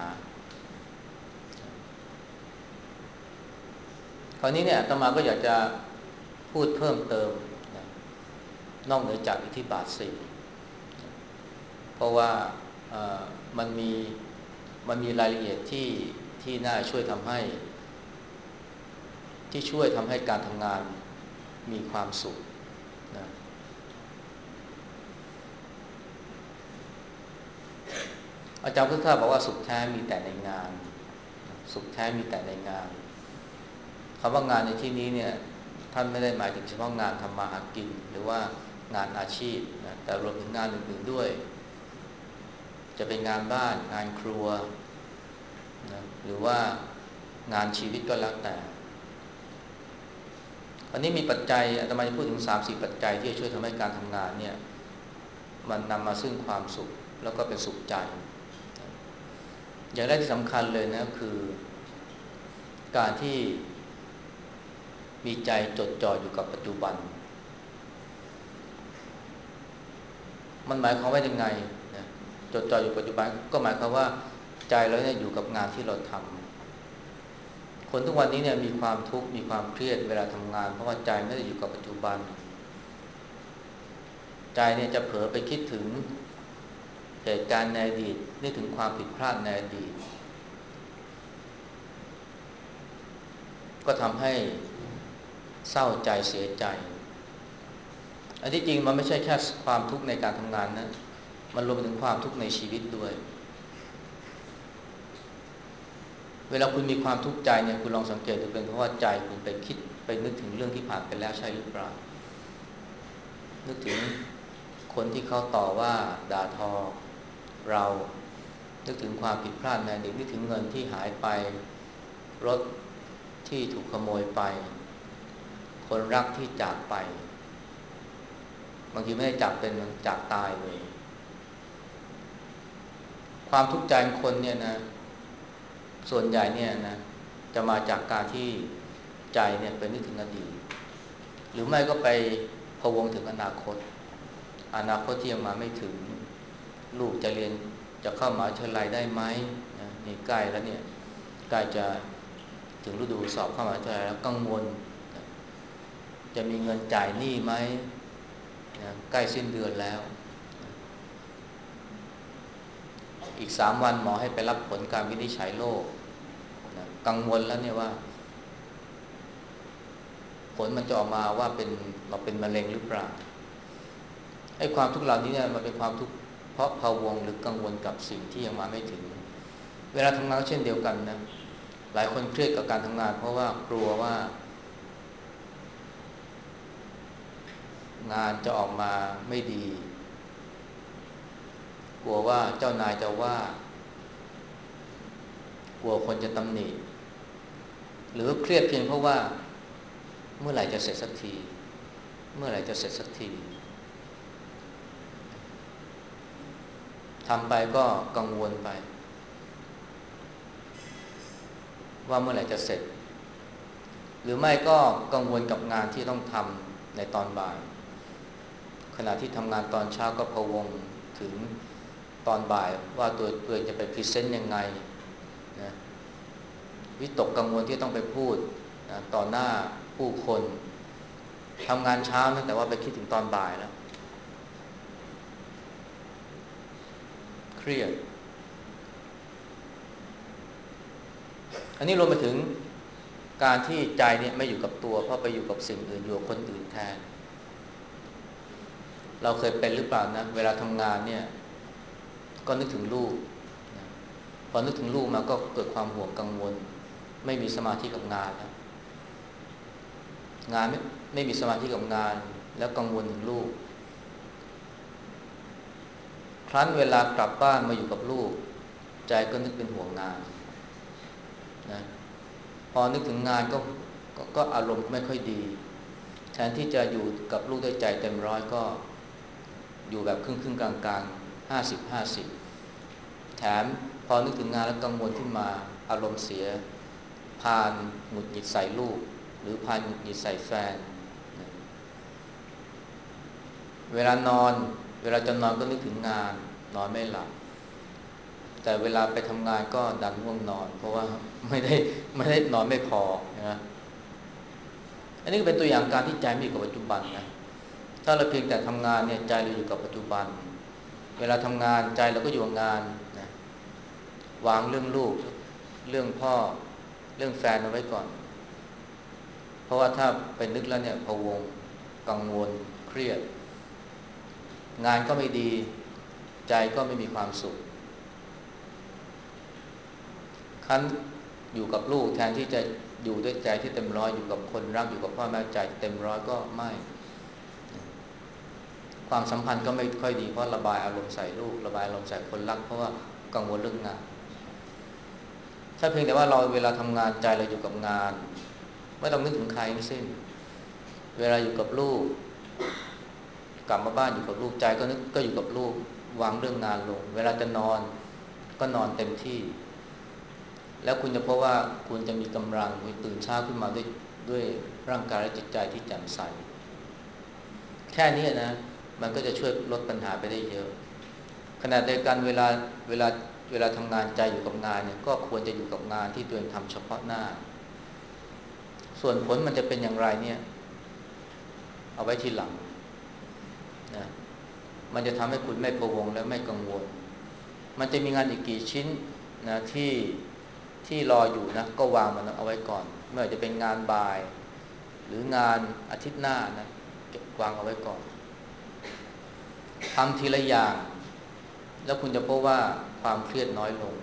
คราวนี้เนี่ยอาตมาก็อยากจะพูดเพิ่มเติมนอกเหนือจากอิทธิบาทสี่เพราะว่ามันมีมันมีรายละเอียดที่ที่น่าช่วยทำให้ที่ช่วยทำให้การทำงานมีความสุขนะอาจารย์พุทธทาสบอกว่าสุขแท้มีแต่ในงานสุขแท้มีแต่ในงานคำว่างานในที่นี้เนี่ยท่านไม่ได้หมายถึงเฉพาะงานทำมาหากินหรือว่างานอาชีพนะแต่รวมถึงงานอื่นๆด้วยจะเป็นงานบ้านงานครัวนะหรือว่างานชีวิตก็แล้วแต่อันนี้มีปัจจัยอาตมาจะพูดถึง สามสี่ ปัจจัยที่จะช่วยทำให้การทำงานเนี่ยมันนำมาซึ่งความสุขแล้วก็เป็นสุขใจอย่างแรกที่สำคัญเลยนะคือการที่มีใจจดจ่ออยู่กับปัจจุบันมันหมายความว่ายังไงนะจดจ่ออยู่ปัจจุบันก็หมายความว่าใจเราเนี่ยอยู่กับงานที่เราทำคนทุกวันนี้เนี่ยมีความทุกข์มีความเครียดเวลาทำงานเพราะว่าใจไม่ได้อยู่กับปัจจุบันใจเนี่ยจะเผลอไปคิดถึงเหตุการณ์ในอดีตนึกถึงความผิดพลาดในอดีตก็ทำให้เศร้าใจเสียใจอันที่จริงมันไม่ใช่แค่ความทุกข์ในการทำงานนะมันรวมไปถึงความทุกข์ในชีวิตด้วยเวลาคุณมีความทุกข์ใจเนี่ยคุณลองสังเกตดูเป็นเพราะว่าใจคุณไปคิดไปนึกถึงเรื่องที่ผ่านไปแล้วใช่หรือเปล่านึกถึงคนที่เขาต่อว่าด่าทอเรานึกถึงความผิดพลาดในอดีตนึกถึงเงินที่หายไปรถที่ถูกขโมยไปคนรักที่จากไปบางทีไม่ได้จากเป็นมันจากตายเลยความทุกข์ใจของคนเนี่ยนะส่วนใหญ่เนี่ยนะจะมาจากการที่ใจเนี่ยไปนึกถึงอดีตหรือไม่ก็ไปพะวงถึงอนาคตอนาคตที่ยังมาไม่ถึงลูกจะเรียนจะเข้ามหาวิทยาลัยได้ไหมนะนี่ใกล้แล้วเนี่ยใกล้จะถึงฤดูสอบเข้ามหาวิทยาลัยแล้วกังวลนะจะมีเงินจ่ายหนี้ไหมนะใกล้สิ้นเดือนแล้วนะอีกสามวันหมอให้ไปรับผลการวินิจฉัยโรคนะกังวลแล้วเนี่ยว่าผลมันจะออกมาว่าเป็นเราเป็นมะเร็งหรือเปล่าไอ้ความทุกข์เหล่านี้เนี่ยมันเป็นความทุกข์เพราะพะวงหรือกังวลกับสิ่งที่ยังมาไม่ถึงเวลาทำงานก็เช่นเดียวกันนะหลายคนเครียดกับการทำงานเพราะว่ากลัวว่างานจะออกมาไม่ดีกลัวว่าเจ้านายจะว่ากลัวคนจะตำหนิหรือเครียดเพียงเพราะว่าเมื่อไหร่จะเสร็จสักทีเมื่อไหร่จะเสร็จสักทีทำไปก็กังวลไปว่าเมื่อไหร่จะเสร็จหรือไม่ก็กังวลกับงานที่ต้องทำในตอนบ่ายขณะที่ทำงานตอนเช้าก็พะวงถึงตอนบ่ายว่าตัวตัวเองจะไปพรีเซนต์ยังไงนะวิตกกังวลที่ต้องไปพูดนะต่อหน้าผู้คนทำงานเช้านะแต่ว่าไปคิดถึงตอนบ่ายแล้วเครียดอันนี้รวมไปถึงการที่ใจเนี่ยไม่อยู่กับตัวเพราะไปอยู่กับสิ่งอื่นอยู่กับคนอื่นแทนเราเคยเป็นหรือเปล่านะเวลาทำงานเนี่ยก็นึกถึงลูกนะพอนึกถึงลูกมาก็เกิดความห่วงกังวลไม่มีสมาธิกับงานแล้วงานไม่ไม่มีสมาธิกับงานแล้วกังวลถึงลูกครั้นเวลากลับบ้านมาอยู่กับลูกใจก็นึกเป็นห่วงงานนะพอนึกถึงงานก็ก็ก็อารมณ์ไม่ค่อยดีแทนที่จะอยู่กับลูกด้วยใจเต็มร้อยก็อยู่แบบครึ่งครึ่งกลางกลางห้าสิบห้าสิบแถมพอนึกถึงงานแล้วกังวลขึ้นมาอารมณ์เสียพานหงุดหงิดใส่ลูกหรือพานหงุดหงิดใส่แฟนเวลานอนเวลาจะนอนก็นึกถึงงานนอนไม่หลับแต่เวลาไปทำงานก็ดันง่วงนอนเพราะว่าไม่ได้ไม่ได้นอนไม่พอนะอันนี้ก็เป็นตัวอย่างการที่ใจไม่อยู่กับปัจจุบันนะถ้าเราเพียงแต่ทำงานเนี่ยใจเราอยู่กับปัจจุบันเวลาทำงานใจเราก็อยู่กับงานนะวางเรื่องลูกเรื่องพ่อเรื่องแฟนเอาไว้ก่อนเพราะว่าถ้าไปนึกแล้วเนี่ยพะวงกังวลเครียดงานก็ไม่ดีใจก็ไม่มีความสุขคันอยู่กับลูกแทนที่จะอยู่ด้วยใจที่เต็มร้อยอยู่กับคนรักอยู่กับพ่อแม่ใจเต็มร้อยก็ไม่ความสัมพันธ์ก็ไม่ค่อยดีเพราะระบายอารมณ์ใส่ลูกระบายอารมณ์ใส่คนรักเพราะว่ากังวลเรื่องงานถ้าเพียงแต่ว่าเราเวลาทำงานใจเราอยู่กับงานไม่ต้องนึกถึงใครทั้งสิ้นเวลาอยู่กับลูกกลับมาบ้านอยู่กับลูกใจก็นึกก็อยู่กับลูกวางเรื่องงานลงเวลาจะนอนก็นอนเต็มที่แล้วคุณจะพบว่าคุณจะมีกำลังคุณตื่นเช้าขึ้นมาด้วยด้วยร่างกายและจิตใจที่แจ่มใสแค่นี้นะมันก็จะช่วยลดปัญหาไปได้เยอะขณะเดียวกันเวลาเวลาเวลาทำงานใจอยู่กับงานเนี่ยก็ควรจะอยู่กับงานที่ตัวเองทำเฉพาะหน้าส่วนผลมันจะเป็นอย่างไรเนี่ยเอาไว้ทีหลังนะมันจะทำให้คุณไม่พะวงและไม่กังวลมันจะมีงานอีกกี่ชิ้นนะที่ที่รออยู่นะก็วางมันเอาไว้ก่อนไม่ว่าจะเป็นงานบ่ายหรืองานอาทิตย์หน้านะเก็บวางเอาไว้ก่อนทำทีละอย่างแล้วคุณจะพบว่าความเครียดน้อยลง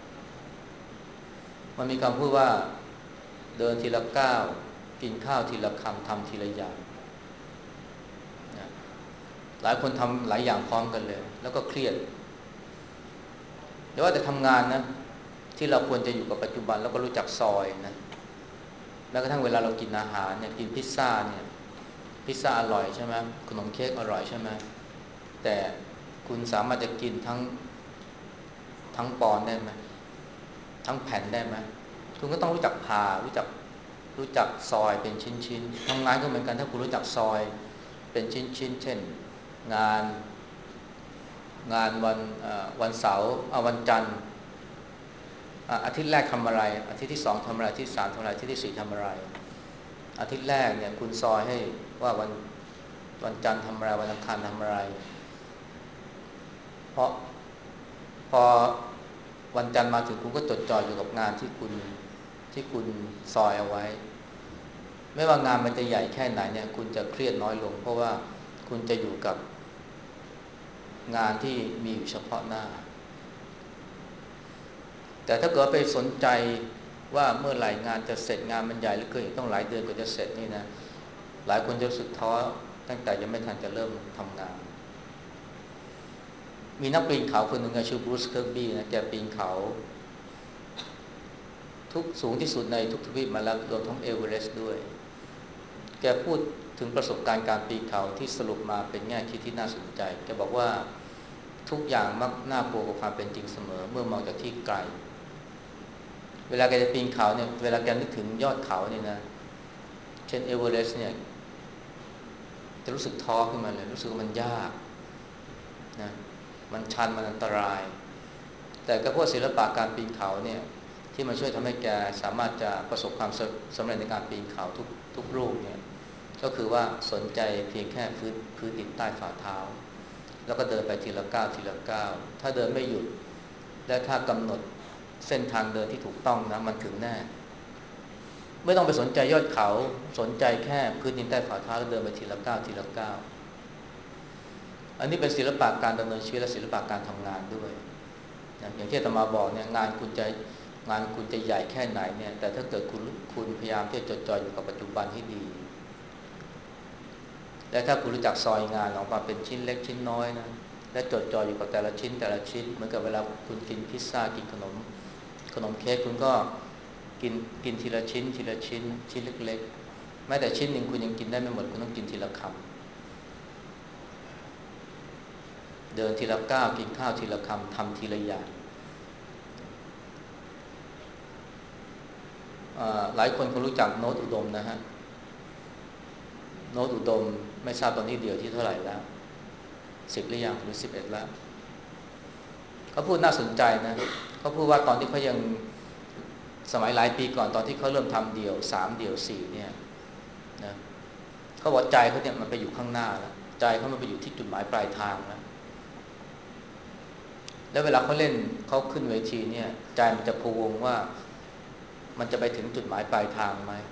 มันมีคำพูดว่าเดินทีละก้าวกินข้าวทีละคำทำทีละอย่างนะหลายคนทำหลายอย่างพร้อมกันเลยแล้วก็เครียดแต่ว่าแต่ทำงานนะที่เราควรจะอยู่กับปัจจุบันแล้วก็รู้จักซอยนะแม้กระทั่งเวลาเรากินอาหารเนี่ยกินพิซซ่าเนี่ยพิซซ่าอร่อยใช่ไหมขนมเค้กอร่อยใช่ไหมแต่คุณสามารถจะกินทั้งทั้งปอนด์ได้ไหมทั้งแผ่นได้ไหมคุณก็ต้องรู้จักผ่ารู้จักรู้จักซอยเป็นชิ้นๆทำงานก็เหมือนกันถ้าคุณรู้จักซอยเป็นชิ้นๆเช่นงานงานวันวันเสาร์วันจันทร์อาทิตย์แรกทำอะไรอาทิตย์ที่สองทำอะไรอาทิตย์ที่สามทำอะไรอาทิตย์ที่สี่ทำอะไรอาทิตย์แรกเนี่ยคุณซอยให้ว่าวันวันจันทร์ทำอะไรวันอังคารทำอะไรเพราะพอวันจันทร์มาถึงคุณก็จดจ่ออยู่กับงานที่คุณที่คุณซอยเอาไว้ไม่ว่างานมันจะใหญ่แค่ไหนเนี่ยคุณจะเครียดน้อยลงเพราะว่าคุณจะอยู่กับงานที่มีอยู่เฉพาะหน้าแต่ถ้าเกิดไปสนใจว่าเมื่อไหร่งานจะเสร็จงานมันใหญ่เหลือเกินต้องหลายเดือนกว่าจะเสร็จนี่นะหลายคนจะรู้สึกท้อตั้งแต่ยังไม่ทันจะเริ่มทำงานมีนักปีนเขาคนหนึ่งชื่อบรูซ เคิร์บี้นะแกปีนเขาทุกสูงที่สุดในทุกทวีปมาแล้วรวมทั้งเอเวอเรสต์ด้วยแกพูดถึงประสบการณ์การปีนเขาที่สรุปมาเป็นแง่คิดที่น่าสนใจแกบอกว่าทุกอย่างมักน่ากลัวกว่าความเป็นจริงเสมอเมื่อมองจากที่ไกลเวลาแกจะปีนเขาเนี่ยเวลาแกนึกถึงยอดเขาเนี่ยนะเช่นเอเวอเรสต์เนี่ยจะรู้สึกท้อขึ้นมาเลยรู้สึกว่ามันยากนะมันชันมันอันตรายแต่ก็พวกศิลปะการปีนเขาเนี่ยที่มันช่วยทำให้แกสามารถจะประสบความสำเร็จในการปีนเขาทุกทุกรูปเนี่ยก็คือว่าสนใจเพียงแค่พื้นพื้นดินใต้ฝ่าเท้าแล้วก็เดินไปทีละก้าวทีละก้าวถ้าเดินไม่หยุดและถ้ากำหนดเส้นทางเดินที่ถูกต้องนะมันถึงแน่ไม่ต้องไปสนใจยอดเขาสนใจแค่พื้นดินใต้ฝ่าเท้าแล้วเดินไปทีละก้าวทีละก้าวอันนี้เป็นศิลปะการดำเนินชีวิตและศิลปะการทำงานด้วยนะอย่างที่อาตมาบอกเนี่ยงานคุณจะงานคุณจะใหญ่แค่ไหนเนี่ยแต่ถ้าเกิดคุณคุณพยายามที่จะจดจ่ออยู่กับปัจจุบันให้ดีและถ้าคุณรู้จักซอยงานออกมาเป็นชิ้นเล็กชิ้นน้อยนะและจดจ่ออยู่กับแต่ละชิ้นแต่ละชิ้นเหมือนกับเวลาคุณกินพิซซ่ากินขนมขนมเค้กคุณก็กินกินทีละชิ้นทีละชิ้นชิ้นเล็กๆแม้แต่ชิ้นหนึ่งคุณยังกินได้ไม่หมดคุณต้องกินทีละคำเดินทีละก้าวกินข้าวทีละคำทำทีละอย่างหลายคนคงรู้จักโน้ตอุดมนะฮะโน้ตอุดมไม่ทราบตอนนี้เดียวที่เท่าไหร่แล้วสิบหรือยังหรือสิบเอ็ดแล้วเขาพูดน่าสนใจนะเขาพูดว่าตอนที่เขายังสมัยหลายปีก่อนตอนที่เขาเริ่มทำเดี่ยวสามเดี่ยวสี่เนี่ยนะเขาบอกใจเขาเนี่ยมันไปอยู่ข้างหน้าแล้วใจเขามันไปอยู่ที่จุดหมายปลายทางแล้วแล้วเวลาเขาเล่นเขาขึ้นเวทีเนี่ยใจมันจะพะวงว่ามันจะไปถึงจุดหมายปลายทางไหม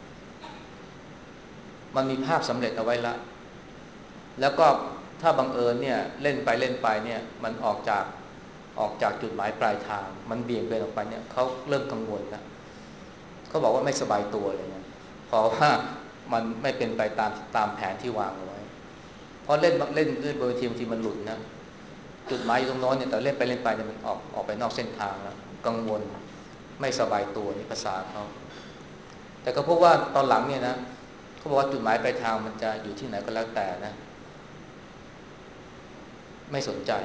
มันมีภาพสำเร็จเอาไว้ละแล้วก็ถ้าบังเอิญเนี่ยเล่นไปเล่นไปเนี่ยมันออกจากออกจากจุดหมายปลายทางมันเบี่ยงเบนออกไปเนี่ยเขาเริ่มกังวลแล้วเขาบอกว่าไม่สบายตัวเลยนะเพราะว่ามันไม่เป็นไปตามตามแผนที่วางเอาไว้เพราะเล่นเล่นเล่นบนเวทีบางทีมันหลุดนะจุดหมายอยู่ตรงโน้นเนี่ยแต่เล่นไปเล่นไปเนี่ยมันออกออกไปนอกเส้นทางแล้วกังวลไม่สบายตัวนี่ภาษาเขาแต่ก็พบว่าตอนหลังเนี่ยนะเขาบอกว่าจุดหมายปลายทางมันจะอยู่ที่ไหนก็แล้วแต่นะไม่สนใจ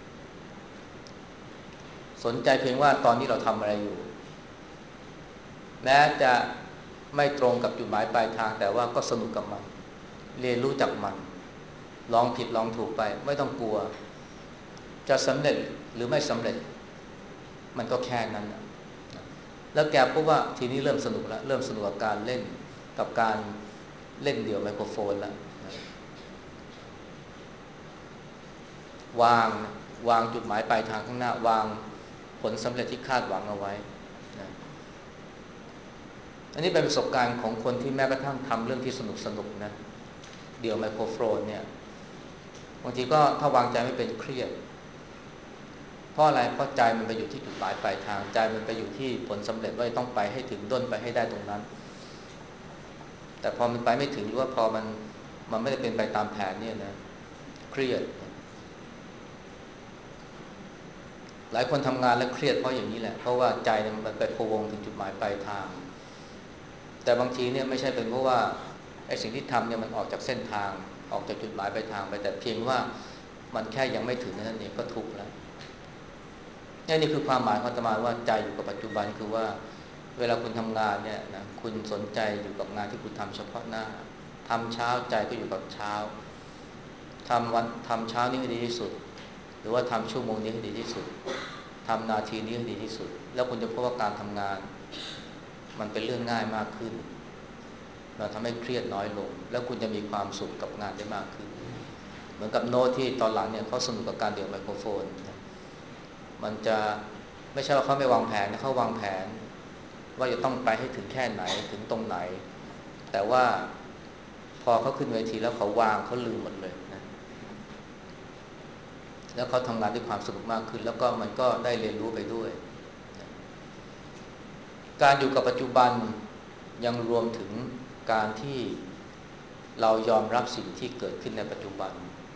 สนใจเพียงว่าตอนนี้เราทำอะไรอยู่แม้จะไม่ตรงกับจุดหมายปลายทางแต่ว่าก็สนุกกับมันเรียนรู้จากมันลองผิดลองถูกไปไม่ต้องกลัวจะสำเร็จหรือไม่สำเร็จมันก็แค่นั้นนะแล้วแกพบว่าทีนี้เริ่มสนุกแล้วเริ่มสนุกกับการเล่นกับการเล่นเดี่ยวไมโครโฟนแล้ววางวางจุดหมายปลายทางข้างหน้าวางผลสำเร็จที่คาดหวังเอาไว้นะอันนี้เป็นประสบการณ์ของคนที่แม้กระทั่งทำเรื่องที่สนุกสนุกนะเดี่ยวไมโครโฟนเนี่ยบางทีก็ถ้าวางใจไม่เป็นเครียดเพราะอะไรเพราะใจมันไปอยู่ที่จุดหมายปลายทางใจมันไปอยู่ที่ผลสำเร็จว่าต้องไปให้ถึงด้นไปให้ได้ตรงนั้นแต่พอมันไปไม่ถึงหรือว่าพอมันมันไม่ได้เป็นไปตามแผนเนี่ยนะเครียดหลายคนทำงานแล้วเครียดเพราะอย่างนี้แหละเพราะว่าใจมันไปพะวงถึงจุดหมายปลายทางแต่บางทีเนี่ยไม่ใช่เป็นเพราะว่าไอ้สิ่งที่ทำเนี่ยมันออกจากเส้นทางออกจากจุดหมายปลายทางไปแต่เพียงว่ามันแค่ยังไม่ถึงนั่นเองก็ทุกข์แล้วนี่คือความหมายของอาตมาว่าใจอยู่กับปัจจุบันคือว่าเวลาคุณทำงานเนี่ยนะคุณสนใจอยู่กับงานที่คุณทำเฉพาะหน้าทำเช้าใจก็อยู่กับเช้าทำวันทำเช้านี่ให้ดีที่สุดหรือว่าทำชั่วโมงนี้ให้ดีที่สุดทำนาทีนี้ให้ดีที่สุดแล้วคุณจะพบว่าการทำงานมันเป็นเรื่องง่ายมากขึ้นเราทำให้เครียดน้อยลงแล้วคุณจะมีความสุขกับงานได้มากขึ้นเหมือนกับโน้ตที่ตอนหลังเนี่ยเขาสนุกกับการเดี่ยวไมโครโฟนมันจะไม่ใช่ว่าเขาไม่วางแผนนะเขาวางแผนว่าจะต้องไปให้ถึงแค่ไหนถึงตรงไหนแต่ว่าพอเขาขึ้นเวทีแล้วเขาวางเขาลืมหมดเลยนะแล้วเขาทำงานด้วยความสนุกมากขึ้นแล้วก็มันก็ได้เรียนรู้ไปด้วยนะการอยู่กับปัจจุบันยังรวมถึงการที่เรายอมรับสิ่งที่เกิดขึ้นในปัจจุบัน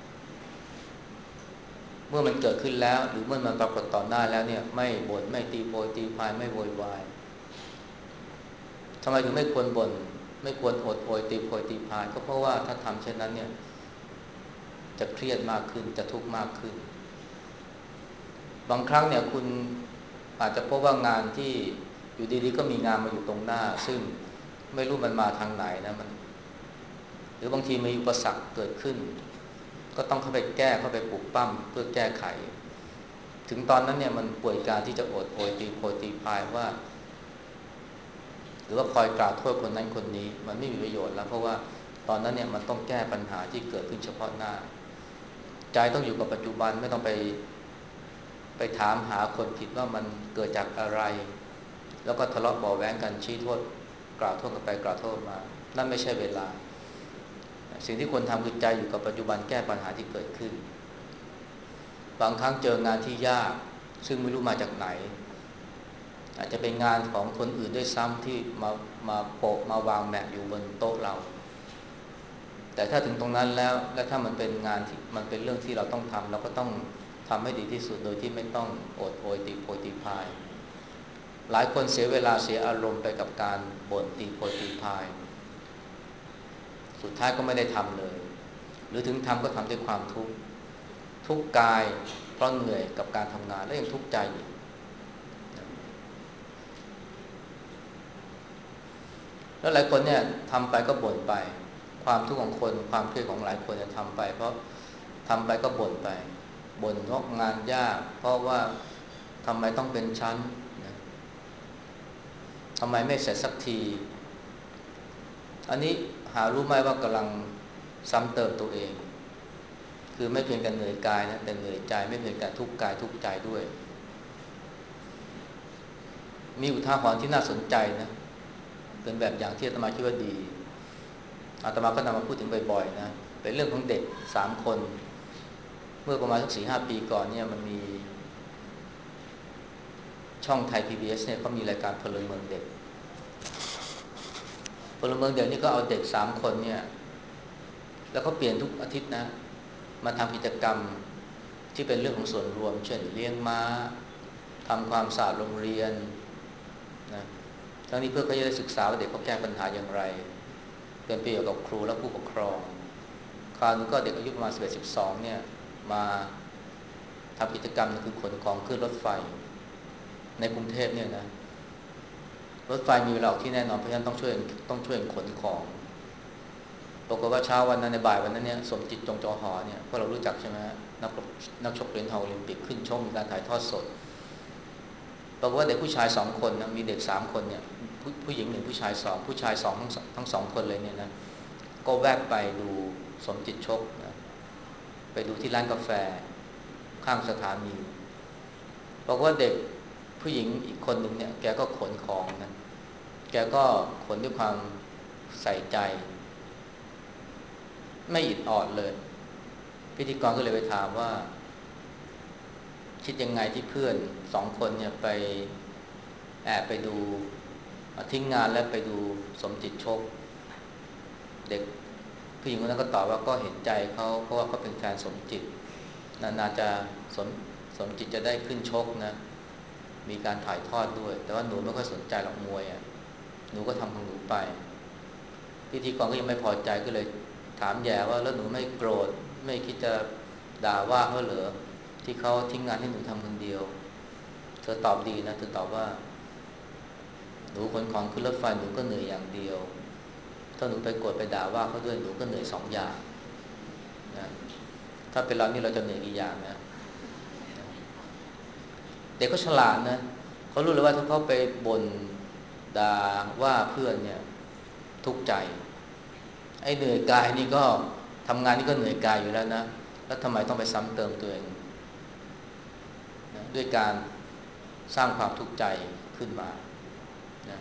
เมื่อมันเกิดขึ้นแล้วหรือเมื่อมันปรากฏต่อหน้าแล้วเนี่ยไม่บ่นไม่ตีโพยตีพายไม่โวยวายทำไมถึงไม่ควรบ่นไม่ควรอดโอยตีโพยตีพายก็เพราะว่าถ้าทำเช่นนั้นเนี่ยจะเครียดมากขึ้นจะทุกข์มากขึ้นบางครั้งเนี่ยคุณอาจจะพบว่างานที่อยู่ดีๆก็มีงานมาอยู่ตรงหน้าซึ่งไม่รู้มันมาทางไหนนะมันหรือบางทีมีอุปสรรคเกิดขึ้นก็ต้องเข้าไปแก้เข้าไปปลุกปั้มเพื่อแก้ไขถึงตอนนั้นเนี่ยมันป่วยการที่จะอดโอยตีโพยตีพายว่าหรือว่าคอยกล่าวโทษคนนั้นคนนี้มันไม่มีประโยชน์แล้วเพราะว่าตอนนั้นเนี่ยมันต้องแก้ปัญหาที่เกิดขึ้นเฉพาะหน้าใจต้องอยู่กับปัจจุบันไม่ต้องไปไปถามหาคนผิดว่ามันเกิดจากอะไรแล้วก็ทะเลาะเบาะแว้งกันชี้โทษกล่าวโทษกันไปกล่าวโทษมานั่นไม่ใช่เวลาสิ่งที่ควรทำคือใจอยู่กับปัจจุบันแก้ปัญหาที่เกิดขึ้นบางครั้งเจองานที่ยากซึ่งไม่รู้มาจากไหนอาจจะเป็นงานของคนอื่นด้วยซ้ำที่มามาโปะมาวางแมะอยู่บนโต๊ะเราแต่ถ้าถึงตรงนั้นแล้วและถ้ามันเป็นงานที่มันเป็นเรื่องที่เราต้องทำเราก็ต้องทำให้ดีที่สุดโดยที่ไม่ต้องโอดโอยตีโพยตีพายหลายคนเสียเวลาเสียอารมณ์ไปกับการบ่นตีโพยตีพายสุดท้ายก็ไม่ได้ทำเลยหรือถึงทำก็ทำด้วยความทุกข์ทุกข์กายเพราะเหนื่อยกับการทำงานและยังทุกข์ใจอีกแล้วหลายคนเนี่ยทำไปก็บ่นไปความทุกข์ของคนความเครียดของหลายคนเนี่ยทำไปเพราะทำไปก็บ่นไปบ่นเพราะงานยากเพราะว่าทำไมต้องเป็นชั้นนะทำไมไม่เสร็จสักทีอันนี้หารู้ไหมว่ากำลังซ้ำเติมตัวเองคือไม่เพียงแต่เหนื่อยกายนะแต่เหนื่อยใจไม่เพียงแต่ทุกข์กายทุกข์ใจด้วยมีอุทาหรณ์ที่น่าสนใจนะเป็นแบบอย่างที่อาตมาคิดว่าดีอาตมาก็นำมาพูดถึงบ่อยๆนะเป็นเรื่องของเด็กสามคนเมื่อประมาณสักสี่ห้าปีก่อนเนี่ยมันมีช่องไทย พี บี เอส เนี่ยเขามีรายการพลเมืองเด็กพลเมืองเด็กนี่ก็เอาเด็กสามคนเนี่ยแล้วก็เปลี่ยนทุกอาทิตย์นะมาทำกิจกรรมที่เป็นเรื่องของส่วนรวมเช่นเลี้ยงม้าทำความสะอาดโรงเรียนนะทั้งนี้เพื่อเขาจะได้ศึกษาว่าเด็กเขาแก้ปัญหาอย่างไรเป็นประโยชน์กับครูและผู้ปกครองคราวนี้ก็เด็กอายุประมาณสิบเอ็ด สิบสองเนี่ยมาทำกิจกรรมคือขนของขึ้นรถไฟในกรุงเทพเนี่ยนะรถไฟมีเวลาออกที่แน่นอนเพราะฉะนั้นต้องช่วยต้องช่วยขนของปรากฏว่าเช้าวันนั้นในบ่ายวันนั้นเนี่ยสมจิตจงจอหอเนี่ยพวกเรารู้จักใช่ไหมนักนักชกเหรียญทองโอลิมปิกขึ้นชกมีการถ่ายทอดสดปรากฏว่าเด็กผู้ชายสองคนนะมีเด็กสามคนเนี่ยผู้ผู้หญิงหนึ่งผู้ชายสองผู้ชายสองทั้งทั้งสองคนเลยเนี่ยนะก็แวบไปดูสมจิตชกนะไปดูที่ร้านกาแฟข้างสถานีบอกว่าเด็กผู้หญิงอีกคนหนึ่งเนี่ยแกก็ขนของนะแกก็ขนด้วยความใส่ใจไม่อิดออดเลยพิธีกรก็เลยไปถามว่าคิดยังไงที่เพื่อนสองคนเนี่ยไปแอบไปดูทิ้งงานแล้วไปดูสมจิตชกเด็กผู้หญิงคนนั้นก็ตอบว่าก็เห็นใจเขาเพราะว่าเขาเป็นแฟนสมจิตนานๆจะสมสมจิตจะได้ขึ้นชกนะมีการถ่ายทอดด้วยแต่ว่าหนูไม่ค่อยสนใจหรอกมวยอ่ะหนูก็ทำของหนูไปพิธีกรก็ยังไม่พอใจก็เลยถามแย่ว่าแล้วหนูไม่โกรธไม่คิดจะด่าว่าเขาเหรอที่เขาทิ้งงานให้หนูทำคนเดียวเธอตอบดีนะเธอตอบว่าหนูขนของขึ้นรถไฟหนูก็เหนื่อยอย่างเดียวถ้าหนูไปโกรธไปด่าว่าเขาด้วยหนูก็เหนื่อยสองอย่างนะถ้าเป็นเรานี่เราจะเหนื่อยกี่อย่างนะเด็กเขาฉลาดนะเขารู้เลยว่าถ้าเขาไปบ่นด่าว่าเพื่อนเนี่ยทุกข์ใจไอ้เหนื่อยกายนี่ก็ทำงานนี่ก็เหนื่อยกายอยู่แล้วนะแล้วทำไมต้องไปซ้ำเติมตัวเองนะด้วยการสร้างความทุกข์ใจขึ้นมานะ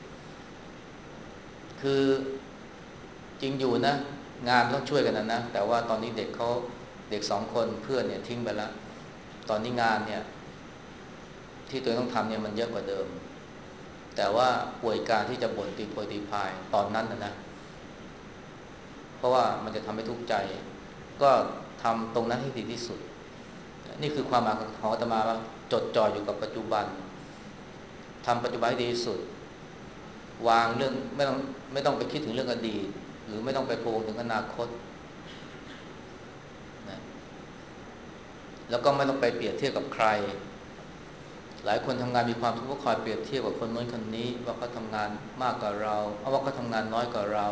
คือจริงอยู่นะงานต้องช่วยกันนะนะแต่ว่าตอนนี้เด็กเขาเด็กสองคนเพื่อนเนี่ยทิ้งไปแล้วตอนนี้งานเนี่ยที่ตัวเองต้องทำเนี่ยมันเยอะกว่าเดิมแต่ว่าป่วยการที่จะบ่นตีโพยตีพายตอนนั้นนะนะเพราะว่ามันจะทำให้ทุกข์ใจก็ทำตรงนั้นให้ดีที่สุดนี่คือความหมายของอาตมาว่าจดจ่ออยู่กับปัจจุบันทำปัจจุบันให้ดีที่สุดวางเรื่องไม่ต้องไม่ต้องไปคิดถึงเรื่องอดีตหรือไม่ต้องไปพะวงถึงอนาคตนะแล้วก็ไม่ต้องไปเปรียบเทียบกับใครหลายคนทำงานมีความทุกข์ก็คอยเปรียบเทียบกับคนโน้นคนนี้ว่าเขาทำงานมากกว่าเราเอาว่าเขาทำงานน้อยกว่าเรา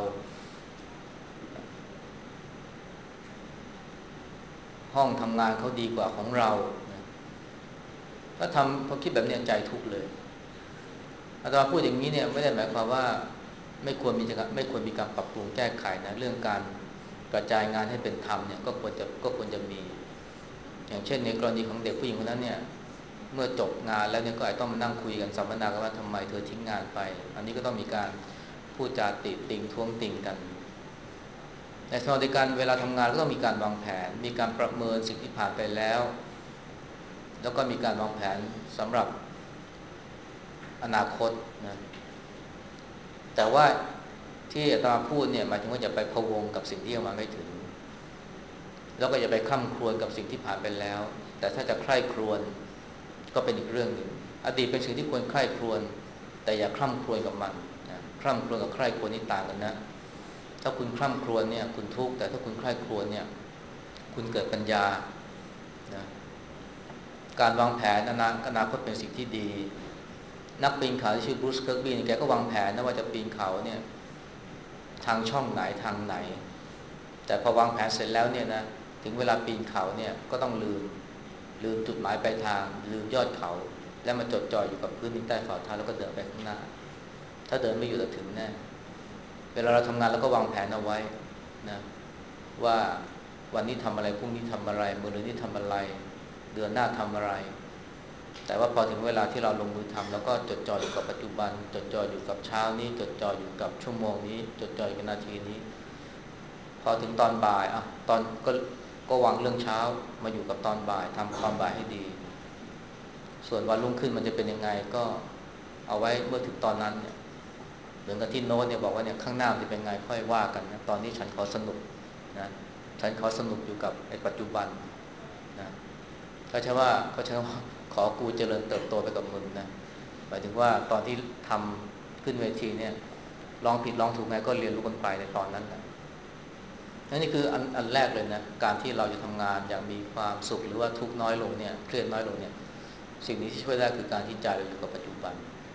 ห้องทำงานเขาดีกว่าของเราถ้าทำพอคิดแบบนี้ใจทุกข์เลยอาตมาพูดอย่างนี้เนี่ยไม่ได้หมายความว่าไม่ควรมีไม่ควรมีการปรับปรุงแก้ไขนะเรื่องการกระจายงานให้เป็นธรรมเนี่ยก็ควรจะก็ควรจะมีอย่างเช่นในกรณีของเด็กผู้หญิงคนนั้นเนี่ยเมื่อจบงานแล้วเนี่ยก็อาจต้องมานั่งคุยกันสัมมนากันว่าทำไมเธอทิ้งงานไปอันนี้ก็ต้องมีการพูดจาติติงท้วงติงกันในขณะเดียวกันเวลาทำงานก็ต้องมีการวางแผนมีการประเมินสิ่งที่ผ่านไปแล้วแล้วก็มีการวางแผนสำหรับอนาคตนะแต่ว่าที่อาตมาพูดเนี่ยหมายถึงว่าอย่าไปพะวงกับสิ่งที่ยังมาไม่ถึงแล้วก็อย่าไปคร่ำครวญกับสิ่งที่ผ่านไปแล้วแต่ถ้าจะใคร่ครวญก็เป็นอีกเรื่องหนึ่งอดีตเป็นสิ่งที่ควรใคร่ครวญแต่อย่าคร่ำครวญกับมันนะคร่ำครวญกับใคร่ครวญนี่ต่างกันนะถ้าคุณคร่ำครวญเนี่ยคุณทุกข์แต่ถ้าคุณใคร่ครวญเนี่ยคุณเกิดปัญญานะการวางแผนอนาคตเป็นสิ่งที่ดีนักปีนเขาที่ชื่อบรูซเคิร์กบีนแกก็วางแผนนะว่าจะปีนเขาเนี่ยทางช่องไหนทางไหนแต่พอวางแผนเสร็จแล้วเนี่ยนะถึงเวลาปีนเขาเนี่ยก็ต้องลืมลืมจุดหมายปลายทางลืมยอดเขาแล้วมาจดจ่ออยู่กับพื้นที่ใต้ฝ่าเท้าแล้วก็เดินไปข้างหน้าถ้าเดินไม่อยู่จะถึงแน่เวลาเราทำงานเราก็วางแผนเอาไว้นะว่าวันนี้ทำอะไรพรุ่งนี้ทำอะไรมะรืนนี้ทำอะไรเดือนหน้าทำอะไรแต่ว่าพอถึงเวลาที่เราลงมือทำแล้วก็จดจ่ออยู่กับปัจจุบันจดจ่ออยู่กับเช้านี้จดจ่ออยู่กับชั่วโมงนี้จดจ่ออยู่กับนาทีนี้พอถึงตอนบ่ายอ่ะตอนก็ก็วางเรื่องเช้ามาอยู่กับตอนบ่ายทำตอนบ่ายให้ดีส่วนวันรุ่งขึ้นมันจะเป็นยังไงก็เอาไว้เมื่อถึงตอนนั้นเนี่ยเหมือนกับที่โน้ตเนี่ยบอกว่าเนี่ยข้างหน้าจะเป็นไงค่อยว่ากันนะตอนนี้ฉันขอสนุกนะฉันขอสนุกอยู่กับไอ้ปัจจุบันนะก็ใช่ว่าก็ใช่ว่าขอกูเจริญเติบโตไปกับมึงนะหมายถึงว่าตอนที่ทำขึ้นเวทีเนี่ยลองผิดลองถูกไงก็เรียนรู้กันไปในตอนนั้นนะนี่คืออันอันแรกเลยนะการที่เราจะทำงานอย่างมีความสุขหรือว่าทุกข์น้อยลงเนี่ยเครียดน้อยลงเนี่ยสิ่งนี้ที่ช่วยได้คือการที่ใจเราอยู่กับปัจจุบัน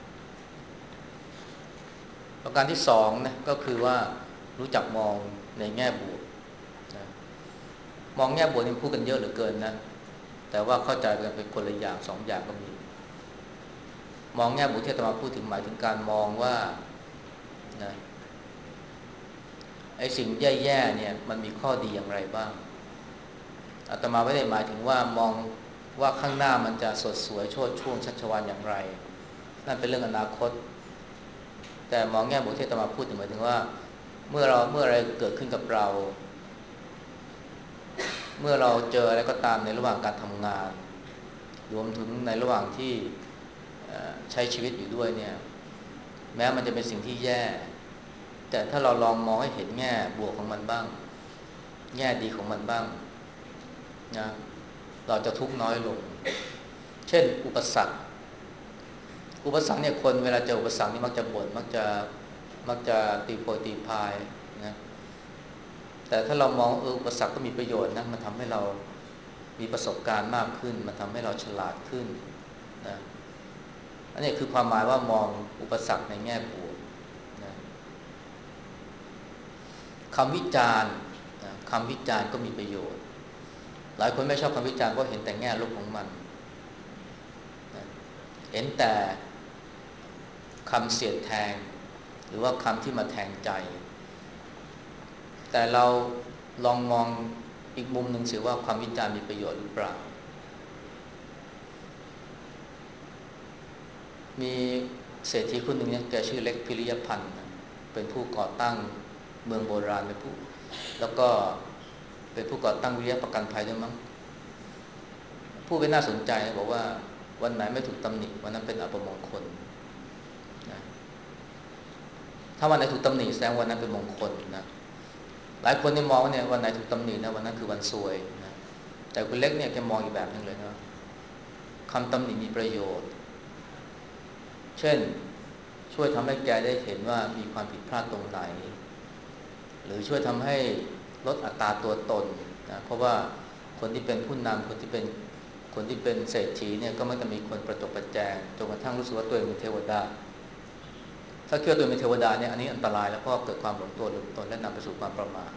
ประการที่สองนะก็คือว่ารู้จักมองในแง่บวกนะมองแง่บวกนี่พูดกันเยอะเหลือเกินนะแต่ว่าเข้าใจกันเป็นคนละอย่างสองอย่างก็มีมองแง่บวกที่อาตมาพูดถึงหมายถึงการมองว่านะไอ้สิ่งแย่ๆเนี่ยมันมีข้อดีอย่างไรบ้างอาตมาไม่ได้หมายถึงว่ามองว่าข้างหน้ามันจะสดสวยโชติช่วงชัชวาลอย่างไรนั่นเป็นเรื่องอนาคตแต่มองแง่บวกที่อาตมาพูดถึงหมายถึงว่าเมื่อเราเมื่ออะไรเกิดขึ้นกับเราเมื่อเราเจออะไรก็ตามในระหว่างการทำงานรวมถึงในระหว่างที่ใช้ชีวิตอยู่ด้วยเนี่ยแม้มันจะเป็นสิ่งที่แย่แต่ถ้าเราลองมองให้เห็นแง่บวกของมันบ้างแง่ดีของมันบ้างนะเราจะทุกข์น้อยลงเช่นอุปสรรคอุปสรรคเนี่ยคนเวลาเจออุปสรรคนี่มักจะบ่นมักจะมักจะตีโพยตีพายนะแต่ถ้าเรามองเอออุปสรรคก็มีประโยชน์นะมันทำให้เรามีประสบการณ์มากขึ้นมันทำให้เราฉลาดขึ้นนะอันนี้คือความหมายว่ามองอุปสรรคในแง่บวกนะคำวิจารณ์นะคำวิจารณ์ก็มีประโยชน์หลายคนไม่ชอบคำวิจารณ์เพราะเห็นแต่แง่ลบของมันนะเห็นแต่คำเสียดแทงหรือว่าคำที่มาแทงใจแต่เราลองมองอีกมุมหนึ่งสิว่าความวิจารณ์มีประโยชน์หรือเปล่ามีเศรษฐีคนหนึ่งเนี่ยแกชื่อเล็กพิริยพันธ์เป็นผู้ก่อตั้งเมืองโบราณเป็นผู้แล้วก็เป็นผู้ก่อตั้งวิริยะประกันภัยด้วยมั้งผู้เป็นน่าสนใจนะบอกว่าวันไหนไม่ถูกตำหนิวันนั้นเป็นอัปมงคลนะถ้าวันไหนถูกตำหนิแสดงวันนั้นเป็นมงคลนะหลายคนเนี่ยมองว่าเนี่ยวันไหนถูกตำหนินะวันนั้นคือวันซวยนะแต่คุณเล็กเนี่ยแกมองอีกแบบนึงเลยนะคำตำหนิมีประโยชน์เช่นช่วยทำให้แกได้เห็นว่ามีความผิดพลาดตรงไหนหรือช่วยทำให้ลดอัตราตัวตนนะเพราะว่าคนที่เป็นผู้นำคนที่เป็นคนที่เป็นเศรษฐีเนี่ยก็ไม่จะมีคนประจบประแจงจนกระทั่งรู้สึกว่าตัวเองเป็นเทวดาถ้าคิดว่าตัวเองเป็นเทวดาเนี่ยอันนี้อันตรายแล้วเพราะเกิดความหลงตัวหลงตนและนำไปสู่ความประมาท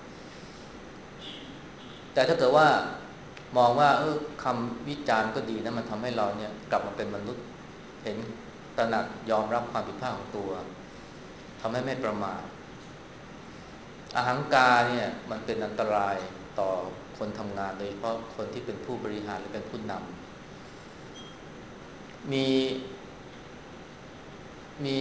แต่ถ้าเกิดว่ามองว่าเออคำวิจารณ์ก็ดีนะมันทำให้เราเนี่ยกลับมาเป็นมนุษย์เห็นตระหนักยอมรับความผิดพลาดของตัวทำให้ไม่ประมาทอหังการเนี่ยมันเป็นอันตรายต่อคนทำงานโดยเฉพาะคนที่เป็นผู้บริหารหรือเป็นผู้นำมีมี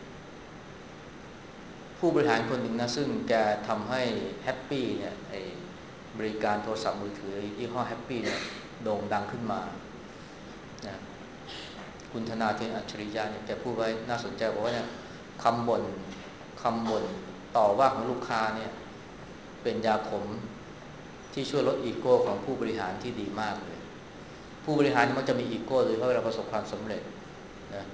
ผู้บริหารคนหนึ่งนะซึ่งแกทำให้แฮปปี้เนี่ยไอบริการโทรศัพท์มือถือยี่ห้อแฮปปี้เนี่ยโด่งดังขึ้นมานะคุณธนาเทนอัจฉริยะเนี่ยแกพูดไว้น่าสนใจบอกว่าเนี่ยคำบ่นคำบ่นต่อว่าของลูกค้าเนี่ยเป็นยาขมที่ช่วยลดอีโก้ของผู้บริหารที่ดีมากเลยผู้บริหารมันจะมีอีโก้เลยเพราะเวลาประสบความสำเร็จนะ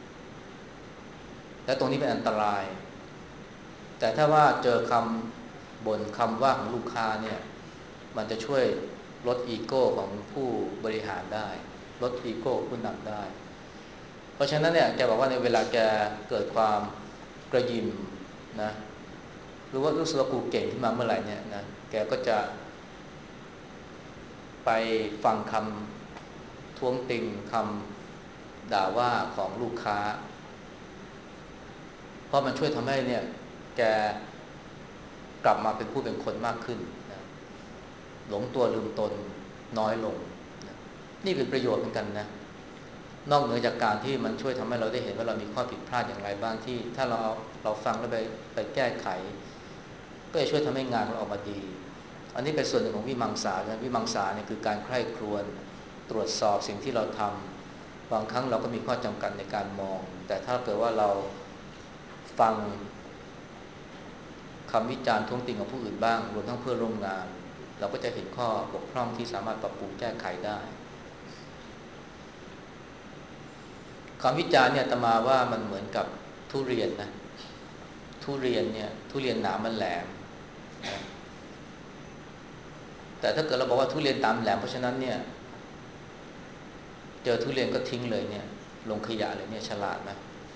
และตรงนี้เป็นอันตรายแต่ถ้าว่าเจอคำบ่นคำว่าของลูกค้าเนี่ยมันจะช่วยลดอีโก้ของผู้บริหารได้ลดอีโก้ผู้นำได้เพราะฉะนั้นเนี่ยแกบอกว่าในเวลาแกเกิดความกระยิมนะหรือว่ารู้สึกว่ากูเก่งขึ้นมาเมื่อไหร่เนี่ยนะแกก็จะไปฟังคำท้วงติงคำด่าว่าของลูกค้าเพราะมันช่วยทำให้เนี่ยแกกลับมาเป็นผู้เป็นคนมากขึ้นนะหลงตัวลืมตนน้อยลงนะนี่เป็นประโยชน์เหมือนกันนะนอกเหนือจากการที่มันช่วยทำให้เราได้เห็นว่าเรามีข้อผิดพลาดอย่างไรบ้างที่ถ้าเราเราฟังแล้วไปไปแก้ไขก็จะช่วยทำให้งานมันออกมาดีอันนี้เป็นส่วนหนึ่งของวิมังสานะวิมังสาเนี่ยคือการใคร่ครวญตรวจสอบสิ่งที่เราทำบางครั้งเราก็มีข้อจำกัดในการมองแต่ถ้าเกิดว่าเราฟังคำวิจารณ์ท้วงติงของผู้อื่นบ้างรวมทั้งเพื่อนร่วมงานเราก็จะเห็นข้อบกพร่องที่สามารถปรับปรุงแก้ไขได้คำวิจารณ์เนี่ยอาตมาว่ามันเหมือนกับทุเรียนนะทุเรียนเนี่ยทุเรียนหนามมันแหลมนะแต่ถ้าเกิดเราบอกว่าทุเรียนตามแหลมเพราะฉะนั้นเนี่ยเจอทุเรียนก็ทิ้งเลยเนี่ยลงขยะเลยเนี่ยฉลาดไหม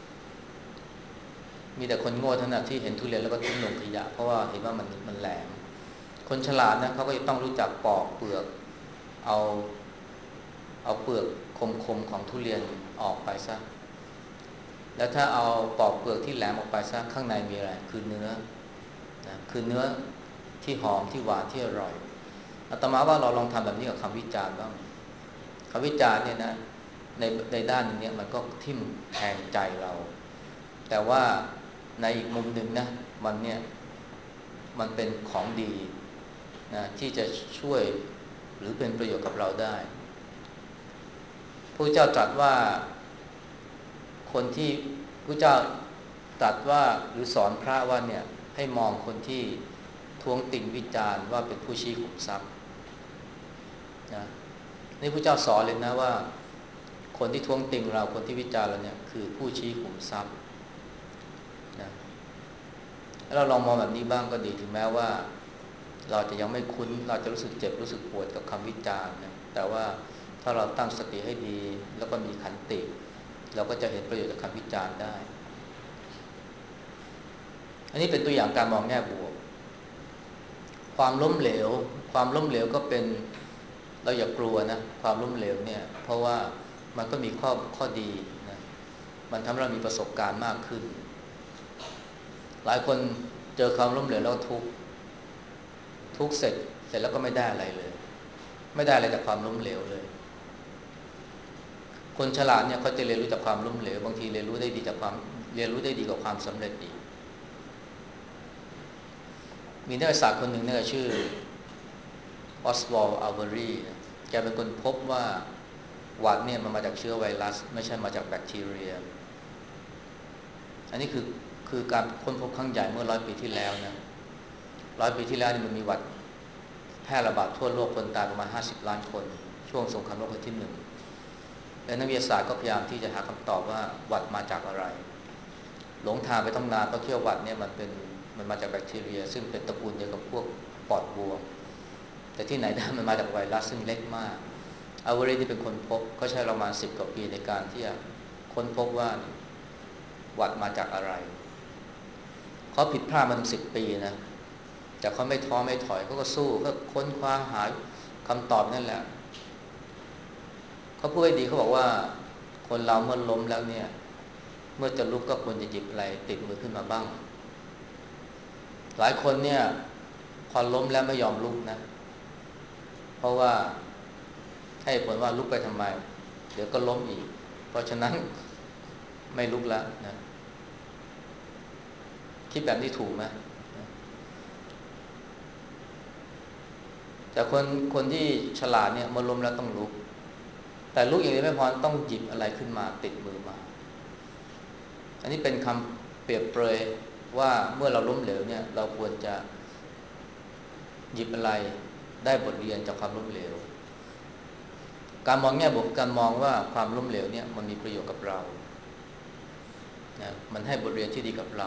มีแต่คนโง่เท่านั้นที่เห็นทุเรียนแล้วก็ทิ้งลงขยะเพราะว่าเห็นว่ามันมันแหลมคนฉลาดนะเขาก็จะต้องรู้จักปอกเปลือกเอาเอาเปลือกคมๆของทุเรียนออกไปซะแล้วถ้าเอาปอกเปลือกที่แหลมออกไปซะข้างในมีอะไรคือเนื้อนะคือเนื้อที่หอมที่หวานที่อร่อยอาตมาว่าเราลองทำแบบนี้กับคำวิจารณ์บ้างคำวิจารณ์เนี่ยนะในในด้านนี้มันก็ทิ่มแทงใจเราแต่ว่าในอีกมุมหนึ่งนะมันเนี่ยมันเป็นของดีนะที่จะช่วยหรือเป็นประโยชน์กับเราได้พระเจ้าตรัสว่าคนที่พระเจ้าตรัสว่าหรือสอนพระว่าเนี่ยให้มองคนที่ท้วงติงวิจารณ์ว่าเป็นผู้ชี้ขุมทรัพย์นะนี่พระเจ้าสอนเลยนะว่าคนที่ท้วงติงเราคนที่วิจารณ์เราเนี่ยคือผู้ชี้ขุมทรัพย์นะแล้วเราลองมองแบบนี้บ้างก็ดีถึงแม้ว่าเราจะยังไม่คุ้นเราจะรู้สึกเจ็บรู้สึกปวดกับคำวิจารณ์นะแต่ว่าถ้าเราตั้งสติให้ดีแล้วก็มีขันติเราก็จะเห็นประโยชน์จากคำวิจารณ์ได้อันนี้เป็นตัวอย่างการมองแง่บวกความล้มเหลวความล้มเหลวก็เป็นเราอย่ากลัวนะความล้มเหลวเนี่ยเพราะว่ามันก็มีข้อข้อดีนะมันทำให้เรามีประสบการณ์มากขึ้นหลายคนเจอความล้มเหลวแล้วทุกข์ทุกข์เสร็จเสร็จแล้วก็ไม่ได้อะไรเลยไม่ได้อะไรจากความล้มเหลวเลยคนฉลาดเนี่ยเขาจะเรียนรู้จากความล้มเหลวบางทีเรียนรู้ได้ดีจากความเรียนรู้ได้ดีกว่าความสำเร็จอีกมีนักวิทยาศาสตร์คนหนึ่งเนี่ยชื่อออสวอลด์อัลเบอรีแกเป็นคนพบว่าหวัดเนี่ยมันมาจากเชื้อไวรัสไม่ใช่มาจากแบคทีเรียอันนี้คือคือการค้นพบครั้งใหญ่เมื่อร้อยปีที่แล้วนะร้อยปีที่แล้วนี่มันมีหวัดแพร่ระบาดทั่วโลกคนตายประมาณห้าสิบล้านคนช่วงสงครามโลกครั้งที่หนึ่งและนักวิทยาศาสตร์ก็พยายามที่จะหาคำตอบว่าหวัดมาจากอะไรหลงทางไปต้องนานเพราะเชื่อหวัดเนี่ยมันเป็นมันมาจากแบคทีเรียซึ่งเป็นตระกูลเดียวกับพวกปอดบวมแต่ที่ไหนได้มันมาจากไวรัสซึ่งเล็กมากอัลเวอรีที่เป็นคนพบก็ใช้ประมาณสิบกว่าปีในการที่จะค้นพบว่าหวัดมาจากอะไรเขาผิดพลาดมาถึงสิบปีนะแต่เขาไม่ท้อไม่ถอยเขาก็สู้ก็ค้นคว้าหาคำตอบนั่นแหละเขาพูดให้ดีเขาบอกว่าคนเราเมื่อล้มแล้วเนี่ยเมื่อจะลุกก็ควรจะหยิบอะไรติดมือขึ้นมาบ้างหลายคนเนี่ยพอล้มแล้วไม่ยอมลุกนะเพราะว่าให้ผลว่าลุกไปทำไมเดี๋ยวก็ล้มอีกเพราะฉะนั้นไม่ลุกแล้วนะคิดแบบนี้ถูกไหมแต่คนคนที่ฉลาดเนี่ยเมื่อล้มแล้วต้องลุกแต่ลุกอย่างนี้ไม่พอต้องหยิบอะไรขึ้นมาติดมือมาอันนี้เป็นคำเปรียบเปรยว่าเมื่อเราล้มเหลวเนี่ยเราควรจะหยิบอะไรได้บทเรียนจากความล้มเหลวการมองแง่บวกการมองว่าความล้มเหลวเนี่ยมันมีประโยชน์กับเรานะมันให้บทเรียนที่ดีกับเรา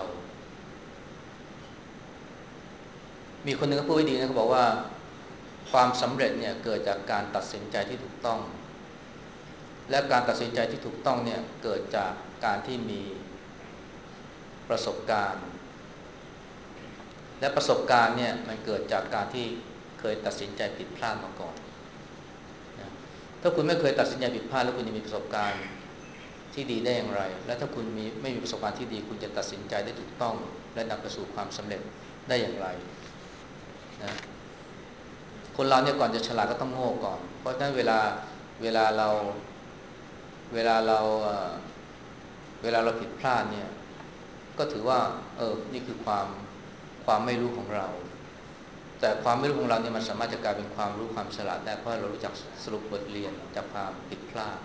มีคนหนึ่งก็พูดไว้ดีนะเขาบอกว่าความสำเร็จเนี่ยเกิดจากการตัดสินใจที่ถูกต้องและการตัดสินใจที่ถูกต้องเนี่ยเกิดจากการที่มีประสบการณ์และประสบการณ์เนี่ยมันเกิดจากการที่เคยตัดสินใจผิดพลาดมาก่อนนะถ้าคุณไม่เคยตัดสินใจผิดพลาดแล้วคุณจะมีประสบการณ์ที่ดีได้อย่างไรและถ้าคุณมีไม่มีประสบการณ์ที่ดีคุณจะตัดสินใจได้ถูกต้องและนำไปสู่ความสำเร็จได้อย่างไรนะคนเราเนี่ยก่อนจะฉลาดก็ต้องโง่ก่อนเพราะฉะนั้นเวลาเวลาเราเวลาเราเวลาเราผิดพลาดเนี่ยก็ถือว่าเออนี่คือความความไม่รู้ของเราแต่ความไม่รู้ของเราเนี่ยมันสามารถจะกลายเป็นความรู้ความฉลาดได้เพราะเรารู้จักสรุปบทเรียนจากความผิดพลาด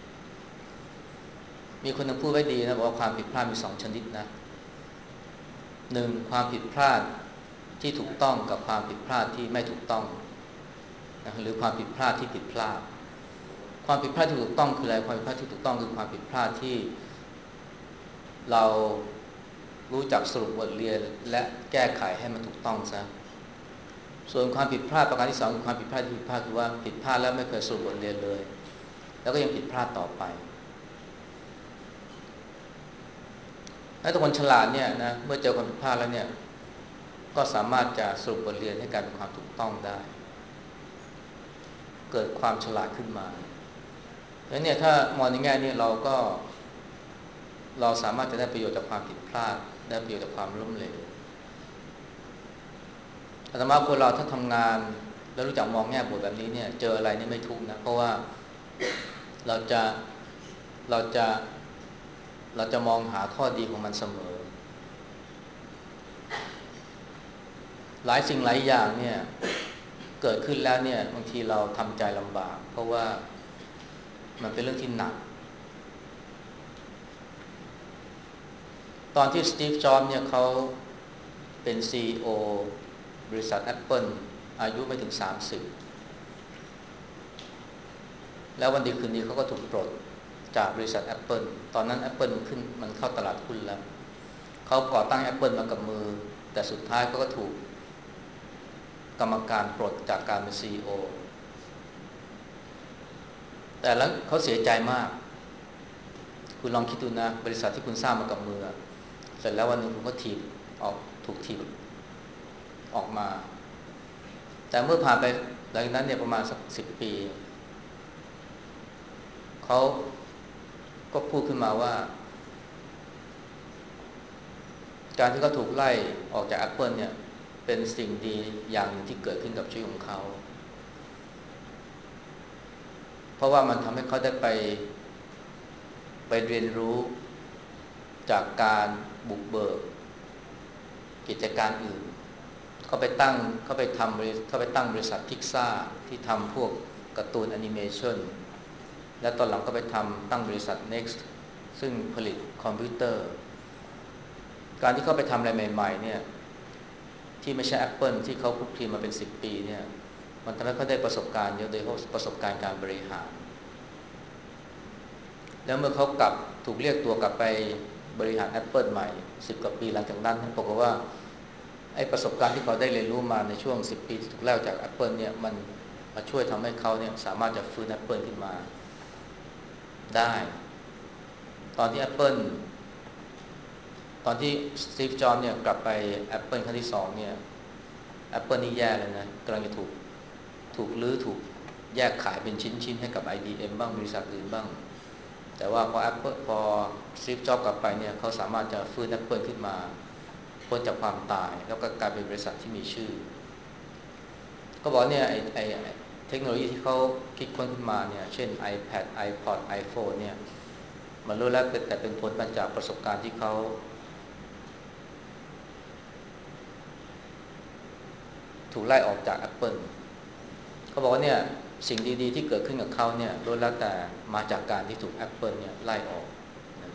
มีคนนึงพูดไว้ดีนะบอกว่าความผิดพลาดมีสองชนิดนะหนึ่งความผิดพลาดที่ถูกต้องกับความผิดพลาดที่ไม่ถูกต้องนะหรือความผิดพลาดที่ผิดพลาดความผิดพลาดที่ถูกต้องคืออะไรความผิดพลาดที่ถูกต้องคือความผิดพลาดที่เรารู้จักสรุปบทเรียนและแก้ไขให้มันถูกต้องซะส่วนความผิดพลาดประการที่สองคือความผิดพลาดที่ผิดพลาดคือว่าผิดพลาดแล้วไม่เคยสรุปบทเรียนเลยแล้วก็ยังผิดพลาดต่อไปและทุกคนฉลาดเนี่ยนะเมื่อเจอความผิดพลาดแล้วเนี่ยก็สามารถจะสรุปบทเรียนให้กลายเป็นความถูกต้องได้เกิดความฉลาดขึ้นมาแล้วเนี่ยถ้ามองในแง่นี้เราก็เราสามารถจะได้ประโยชน์จากความผิดพลาดได้ประโยชน์จากความล้มเหลวอาตมาคนเราถ้าทำงานแล้วรู้จักมองแง่บวกแบบนี้เนี่ยเจออะไรนี่ไม่ทุกข์นะเพราะว่าเราจะเราจะเราจะมองหาข้อดีของมันเสมอหลายสิ่งหลายอย่างเนี่ยเกิดขึ้นแล้วเนี่ยบางทีเราทำใจลำบากเพราะว่ามันเป็นเรื่องที่หนักตอนที่สตีฟจ็อบส์เนี่ยเขาเป็น ซี อี โอ บริษัท Apple อายุไม่ถึงสามสิบแล้ววันดีคืนนี้เขาก็ถูกปลดจากบริษัท Apple ตอนนั้น Apple มันขึ้นมันเข้าตลาดหุ้นแล้วเขาก่อตั้ง Apple มากับมือแต่สุดท้ายเขาก็ถูกกรรมการปลดจากการเป็น ซี อี โอ แต่แล้วเขาเสียใจมากคุณลองคิดดูนะบริษัทที่คุณสร้างมากับมือเสร็จแล้ววันหนึ่งคุณก็ถีบออกถูกถีบออกมาแต่เมื่อผ่านไปหลังจากนั้นเนี่ยประมาณสักสิบปีเขาก็พูดขึ้นมาว่าการที่เขาถูกไล่ออกจาก Apple เนี่ยเป็นสิ่งดีอย่างหนึ่งที่เกิดขึ้นกับชีวิตของเขาเพราะว่ามันทำให้เขาได้ไปไปเรียนรู้จากการบุกเบิกกิจการอื่นเขาไปตั้งเขาไปทำเขาไปตั้งบริษัทพิกซ่าที่ทำพวกการ์ตูนแอนิเมชันและตอนหลังก็ไปทำตั้งบริษัท Next ซึ่งผลิตคอมพิวเตอร์การที่เขาไปทำอะไรใหม่ๆเนี่ยที่ไม่ใช่ Apple ที่เขาคลุกคลีมาเป็นสิบปีเนี่ยมันทำให้เขาได้ประสบการณ์เยอะโดยเฉพาะประสบการณ์การบริหารแล้วเมื่อเขากลับถูกเรียกตัวกลับไปบริหาร Apple ใหม่สิบกว่าปีหลังจากนั้นปรากฏว่าไอ้ประสบการณ์ที่เขาได้เรียนรู้มาในช่วงสิบปีที่ถูกไล่ออกจาก Apple เนี่ยมันมาช่วยทำให้เขาเนี่ยสามารถจะฟื้น Apple ขึ้นมาได้ตอนที่ Apple ตอนที่สตีฟ จ็อบส์เนี่ยกลับไป Apple ครั้งที่สองเนี่ย Apple นี่แย่เลยนะกำลังจะถูกถูกลื้อถูกแยกขายเป็นชิ้นๆให้กับ ไอ บี เอ็ม บ้างบริษัทอื่นบ้างแต่ว่าพอ Apple พอสตีฟ จ็อบส์กลับไปเนี่ยเขาสามารถจะฟื้น Apple ขึ้นมาพ้นจากความตายแล้วก็กลายเป็นบริษัทที่มีชื่อก็บอกเนี่ยไอ้ไอ้เทคโนโลยีที่เขาคิดค้นขึ้นมาเนี่ยเช่น iPad iPod iPhone เนี่ยมันรู้แล้วเป็นแต่เป็นผลมาจากประสบการณ์ที่เขาถูกไล่ออกจาก Apple เขาบอกว่าเนี่ยสิ่งดีๆที่เกิดขึ้นกับเขาเนี่ยล้วนแล้วแต่มาจากการที่ถูก Apple เนี่ยไล่ออกนะ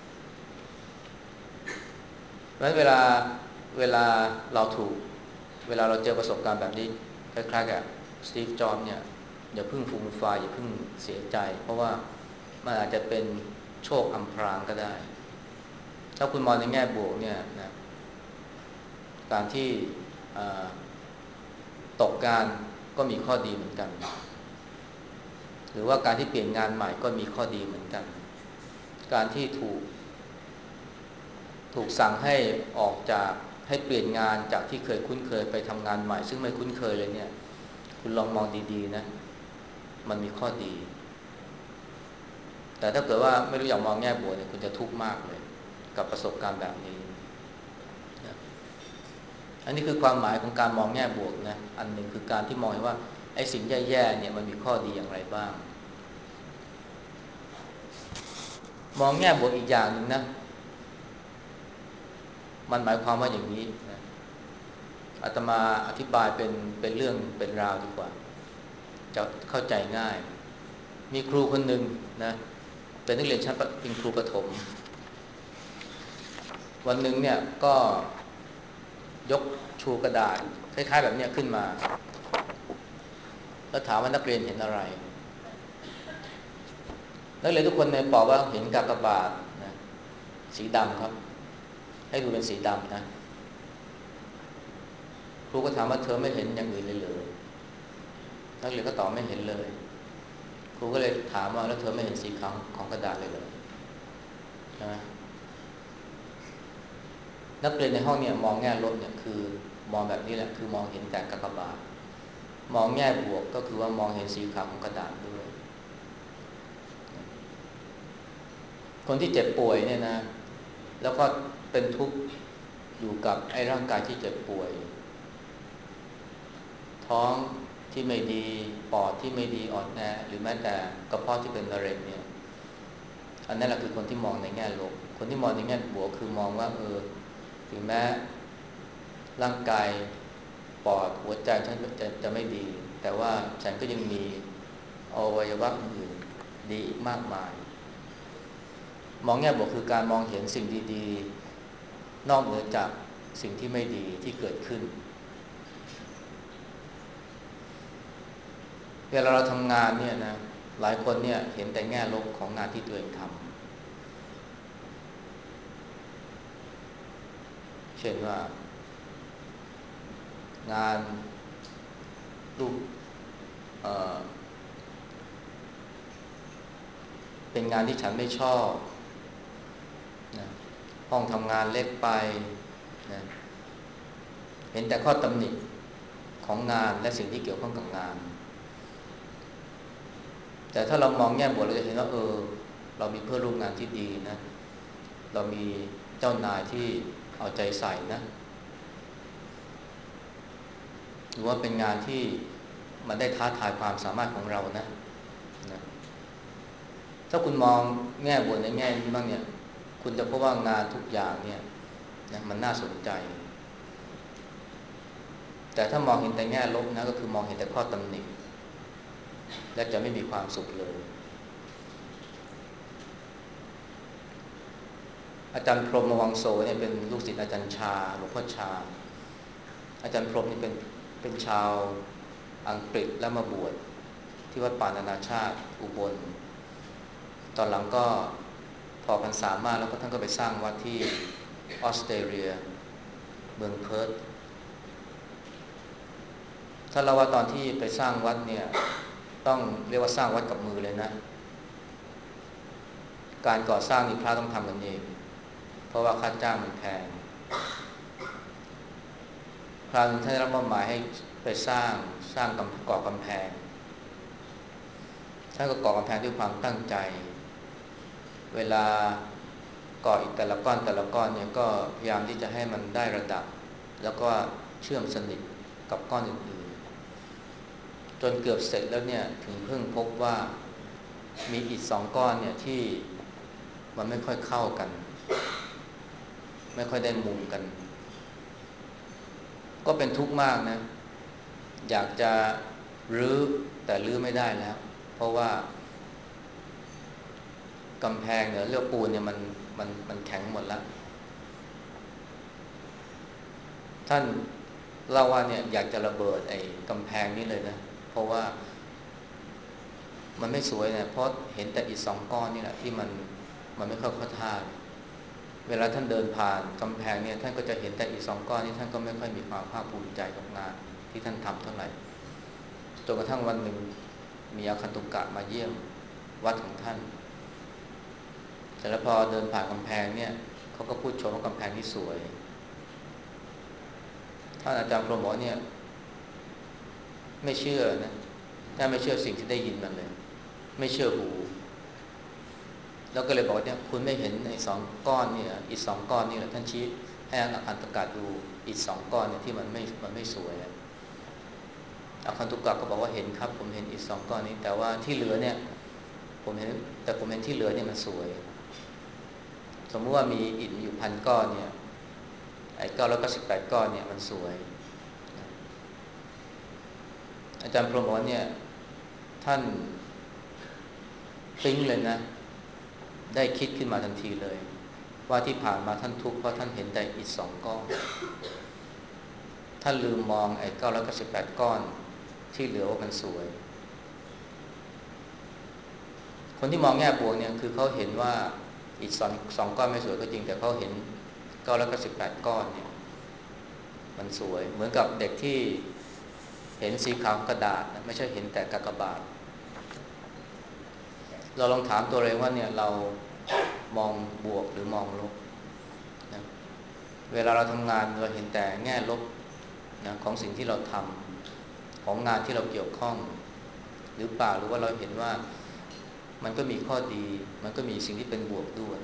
เพราะฉะนั้นเวลาเวลาเราถูกเวลาเราเจอประสบการณ์แบบนี้คล้ายๆกับสตีฟ จ็อบส์เนี่ยอย่าเพิ่งฟูมฟายอย่าเพิ่งเสียใจเพราะว่ามันอาจจะเป็นโชคอำพรางก็ได้ถ้าคุณมองในแง่บวกเนี่ยนะการที่ตกงานก็มีข้อดีเหมือนกันหรือว่าการที่เปลี่ยนงานใหม่ก็มีข้อดีเหมือนกันการที่ถูกถูกสั่งให้ออกจากให้เปลี่ยนงานจากที่เคยคุ้นเคยไปทำงานใหม่ซึ่งไม่คุ้นเคยเลยเนี่ยคุณลองมองดีๆนะมันมีข้อดีแต่ถ้าเกิดว่าไม่รู้อยากมองแง่บวกเนี่ยคุณจะทุกข์มากเลยกับประสบการณ์แบบนี้นะอันนี้คือความหมายของการมองแง่บวกนะอันหนึ่งคือการที่มองเห็นว่าไอ้สิ่งแย่ๆเนี่ยมันมีข้อดีอย่างไรบ้างมองแง่บวกอีกอย่างหนึ่งนะมันหมายความว่าอย่างนี้นะอาตมาอธิบายเป็นเป็นเรื่องเป็นราวดีกว่าจะเข้าใจง่ายมีครูคนหนึ่งนะเป็นนักเรียนชั้นเป็นครูประถมวันหนึ่งเนี่ยก็ยกชูกระดาษคล้ายๆแบบนี้ขึ้นมาแล้วถามว่านักเรียนเห็นอะไรนักเรียนทุกคนในตอบว่าเห็นกากบาทนะสีดำครับให้ดูเป็นสีดำนะครูก็ถามว่าเธอไม่เห็นอย่างอื่นเลยเหรอนักเรียนก็ตอบไม่เห็นเลยครูก็เลยถามว่าแล้วเธอไม่เห็นสีขาวของกระดาษเลยเหรอใช่ไหมนักเรียนในห้องเนี่ยมองแง่ลบเนี่ยคือมองแบบนี้แหละคือมองเห็นแต่กากบาทมองแง่บวกก็คือว่ามองเห็นสีขาวของกระดาษด้วยคนที่เจ็บป่วยเนี่ยนะแล้วก็เป็นทุกข์อยู่กับไอ้ร่างกายที่เจ็บป่วยท้องที่ไม่ดีปอดที่ไม่ดีอ่อนแอหรือแม้แต่กระเพาะที่เป็นมะเร็งเนี่ยอันนั้นแหละคือคนที่มองในแง่ลบคนที่มองในแง่บวกคือมองว่าเออถึงแม้ร่างกายปอดหัวใจฉันจะจะไม่ดีแต่ว่าฉันก็ยังมีอวัยวะอื่นดีอีกมากมายมองแง่บวกคือการมองเห็นสิ่งดีๆนอกเหนือจากสิ่งที่ไม่ดีที่เกิดขึ้นเวลาเราทำงานเนี่ยนะหลายคนเนี่ยเห็นแต่แง่ลบของงานที่ตัวเองทำเช่นว่างานรูปเอ่อเป็นงานที่ฉันไม่ชอบนะห้องทำงานเล็กไปนะเห็นแต่ข้อตำหนิของงานและสิ่งที่เกี่ยวข้องกับงานแต่ถ้าเรามองแง่บวกเราจะเห็นว่าเออเรามีเพื่อนร่วมงานที่ดีนะเรามีเจ้านายที่เอาใจใส่นะหรือว่าเป็นงานที่มันได้ท้าทายความสามารถของเรานะนะถ้าคุณมองแง่บวกในแง่นี้บ้างเนี่ยคุณจะพบว่างานทุกอย่างเนี่ยนะมันน่าสนใจแต่ถ้ามองเห็นแต่แง่ลบนะก็คือมองเห็นแต่ข้อตำหนิและจะไม่มีความสุขเลยอาจารย์พรหมวังโสเนี่ยเป็นลูกศิษย์อาจารย์ชาหลวงพ่อชาอาจารย์พรหมนี่เป็นเป็นชาวอังกฤษแล้วมาบวชที่วัดป่านานาชาติอุบลตอนหลังก็พอพรรษามากแล้วก็ท่านก็ไปสร้างวัดที่ออสเตรเลียเมืองเพิร์ธถ้าเราว่าตอนที่ไปสร้างวัดเนี่ยต้องเรียกว่าสร้างวัดกับมือเลยนะการก่อสร้างนี่พระต้องทำกันเองเพราะว่าค่าจ้างมันแพงพระท่านได้รับมอบหมายให้ไปสร้างสร้างก่อกำแพงท่านก็ก่อกำแพงด้วยความตั้งใจเวลาก่ออีกแต่ละก้อนแต่ละก้อนเนี่ยก็พยายามที่จะให้มันได้ระดับแล้วก็เชื่อมสนิทกับก้อนอื่นๆจนเกือบเสร็จแล้วเนี่ยถึงเพิ่งพบว่ามีอิฐสองก้อนเนี่ยที่มันไม่ค่อยเข้ากันไม่ค่อยได้มุมกันก็เป็นทุกข์มากนะอยากจะรื้อแต่รื้อไม่ได้แล้วเพราะว่ากำแพงเนี่ยเรียกปูนเนี่ยมันมันมันแข็งหมดแล้วท่านเล่าว่าเนี่ยอยากจะระเบิดไอ้กำแพงนี้เลยนะเพราะว่ามันไม่สวยเนี่ยเพราะเห็นแต่อิฐสองก้อนนี่แหละที่มันมันไม่ค่อยเข้าท่าเวลาท่านเดินผ่านกำแพงเนี่ยท่านก็จะเห็นแต่อิฐสองก้อนนี้ท่านก็ไม่ค่อยมีความภาคภูมิใจกับงานที่ท่านทำเท่าไหร่จนกระทั่งวันหนึ่งมีอาคันตุกะมาเยี่ยมวัดของท่านแต่แล้วพอเดินผ่านกำแพงเนี่ยเขาก็พูดชมว่ากำแพงนี้สวยท่านอาจารย์พรหมบอกเนี่ยไม่เชื่อนะถ้าไม่เชื่อสิ่งที่ได้ยินมันเลยไม่เชื่อหูแล้วก็เลยบอกเนี่ยคุณไม่เห็นไอ้สองก้อนนี่อีกสองก้อนนี่แหละท่านชี้ให้อาคันตุกะดูอีกสองก้อนเนี่ยที่มันไม่มันไม่สวยอาคันตุกะก็บอกว่าเห็นครับผมเห็นอีกสองก้อนนี้แต่ว่าที่เหลือเนี่ยผมเห็นแต่ผมเห็นที่เหลือเนี่ยมันสวยสมมติว่ามีอิฐอยู่พันก้อนเนี่ยไอ้เก้าร้อยเก้าสิบแปดก้อนเนี่ยมันสวยอาจารย์พรหมบอกเนี่ยท่านปิ๊งเลยนะได้คิดขึ้นมาทันทีเลยว่าที่ผ่านมาท่านทุกข์เพราะท่านเห็นแต่อิฐสองก้อนท่านลืมมองไอ้เก้าร้อยเก้าสิบแปดก้อนที่เหลือว่ามันสวยคนที่มองแง่บวกเนี่ยคือเขาเห็นว่าอิฐสองสองก้อนไม่สวยก็จริงแต่เขาเห็นเก้าร้อยเก้าสิบแปดก้อนเนี่ยมันสวยเหมือนกับเด็กที่เห็นสีขาวกระดาษไม่ใช่เห็นแต่กากบาทเราลองถามตัวเองว่าเนี่ยเรามองบวกหรือมองลบนะเวลาเราทำงานเราเห็นแต่แง่ลบนะของสิ่งที่เราทำของงานที่เราเกี่ยวข้องหรือเปล่าหรือว่าเราเห็นว่ามันก็มีข้อดีมันก็มีสิ่งที่เป็นบวกด้วย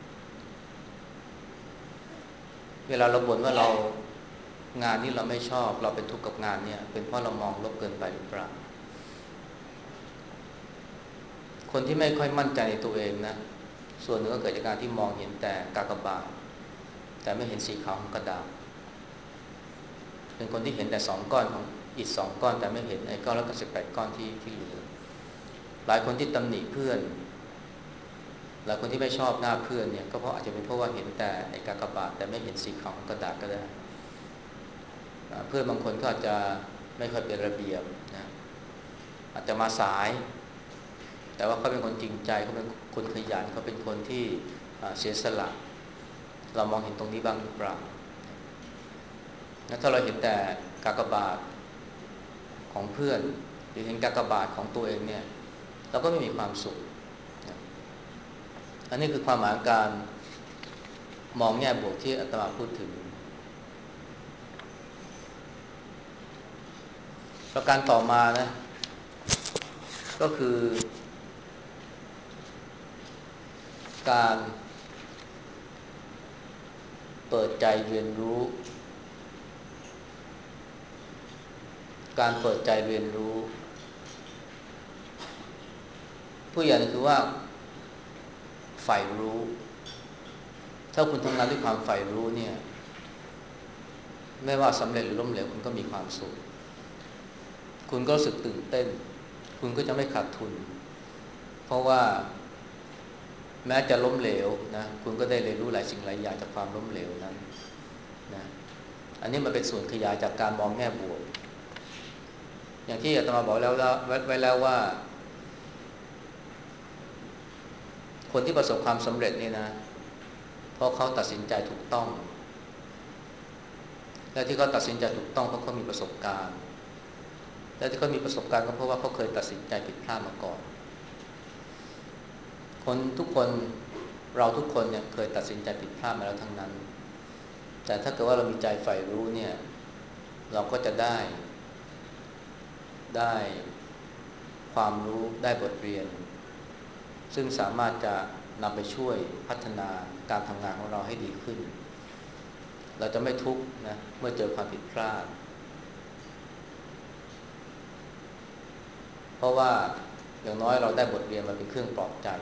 เวลาเราบ่นว่าเรางานที่เราไม่ชอบเราเป็นทุกข์กับงานเนี่ยเป็นเพราะเรามองลบเกินไปหรือเปล่าคนที่ไม่ค่อยมั่นใจในตัวเองนะส่วนหนึ่งก็เกิดจากการที่มองเห็นแต่กากบาทแต่ไม่เห็นสีขาวของกระดาษเป็นคนที่เห็นแต่สองก้อนของอิฐสองก้อนแต่ไม่เห็นไอ้ก้อนละก็สิบแปดก้อนที่ที่เหลือหลายคนที่ตำหนิเพื่อนหลายคนที่ไม่ชอบหน้าเพื่อนเนี่ยก็เพราะอาจจะเป็นเพราะว่าเห็นแต่ไอ้กากบาทแต่ไม่เห็นสีขาวของกระดาษก็ได้เพื่อนบางคนก็อาจจะไม่ค่อยเป็นระเบียบนะอาจจะมาสายแต่ว่าเขาเป็นคนจริงใจเขาเป็นคนขยันเขาเป็นคนที่เสียสละเรามองเห็นตรงนี้บ้างหรือเปล่าถ้าเราเห็นแต่กากบาทของเพื่อนหรือเห็นกากบาทของตัวเองเนี่ยเราก็ไม่มีความสุขอันนี้คือความหมายการมองแง่บวกที่อาตมาพูดถึงประการต่อมานะก็คือการเปิดใจเรียนรู้การเปิดใจเรียนรู้ผู้ใหญ่คือว่าใฝ่รู้ถ้าคุณทำงานด้วยความใฝ่รู้เนี่ยไม่ว่าสำเร็จหรือล้มเหลวคุณก็มีความสุขคุณก็รู้สึกตื่นเต้นคุณก็จะไม่ขาดทุนเพราะว่าแม้จะล้มเหลวนะคุณก็ได้เรียนรู้หลายสิ่งหลายอย่างจากความล้มเหลวนั้นนะอันนี้มันเป็นส่วนขยายจากการมองแง่บวกอย่างที่อาตมาบอกแล้วไว้แล้วว่าคนที่ประสบความสำเร็จนี่นะเพราะเขาตัดสินใจถูกต้องและที่เขาตัดสินใจถูกต้องเพราะเขามีประสบการณ์และที่เขามีประสบการณ์ก็เพราะว่าเขาเคยตัดสินใจผิดพลาดมาก่อนคนทุกคนเราทุกคนเนี่ยเคยตัดสินใจผิดพลาดมาแล้วทั้งนั้นแต่ถ้าเกิดว่าเรามีใจใฝ่รู้เนี่ยเราก็จะได้ได้ความรู้ได้บทเรียนซึ่งสามารถจะนำไปช่วยพัฒนาการทำงานของเราให้ดีขึ้นเราจะไม่ทุกข์นะเมื่อเจอความผิดพลาดเพราะว่าอย่างน้อยเราได้บทเรียนมาเป็นเครื่องปลอบใจ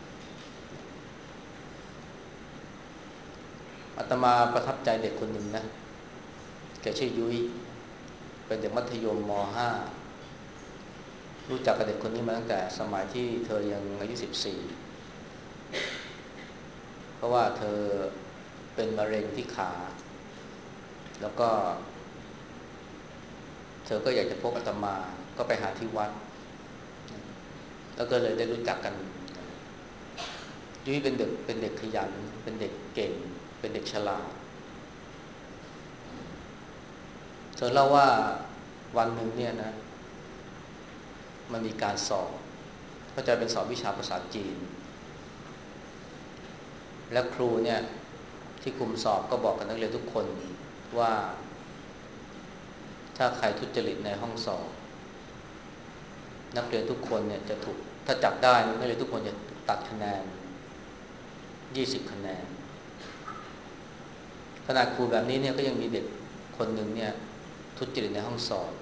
อาตมาประทับใจเด็กคนหนึ่งนะแกชื่อยุ้ยเป็นเด็กมัธยมม .ห้า รู้จักกับเด็กคนนี้มาตั้งแต่สมัยที่เธอยังอายุสิบสี่เพราะว่าเธอเป็นมะเร็งที่ขาแล้วก็เธอก็อยากจะพบอาตมาก็ไปหาที่วัดแล้วก็เลยได้รู้จักกันยุ้ยเป็นเด็กเป็นเด็กขยันเป็นเด็กเก่งเป็นเด็กฉลาดเธอเล่าว่าวันหนึ่งเนี่ยนะมันมีการสอบก็จะเป็นสอบวิชาภาษาจีนและครูเนี่ยที่คุมสอบก็บอกกับนักเรียนทุกคนว่าถ้าใครทุจริตในห้องสอบนักเรียนทุกคนเนี่ยจะถูกถ้าจับได้นักเรียนทุกคนจะตัดคะแนนยี่สิบคะแนนขนาดครูแบบนี้เนี่ยก็ยังมีเด็กคนหนึ่งเนี่ยทุจริตในห้องสอบ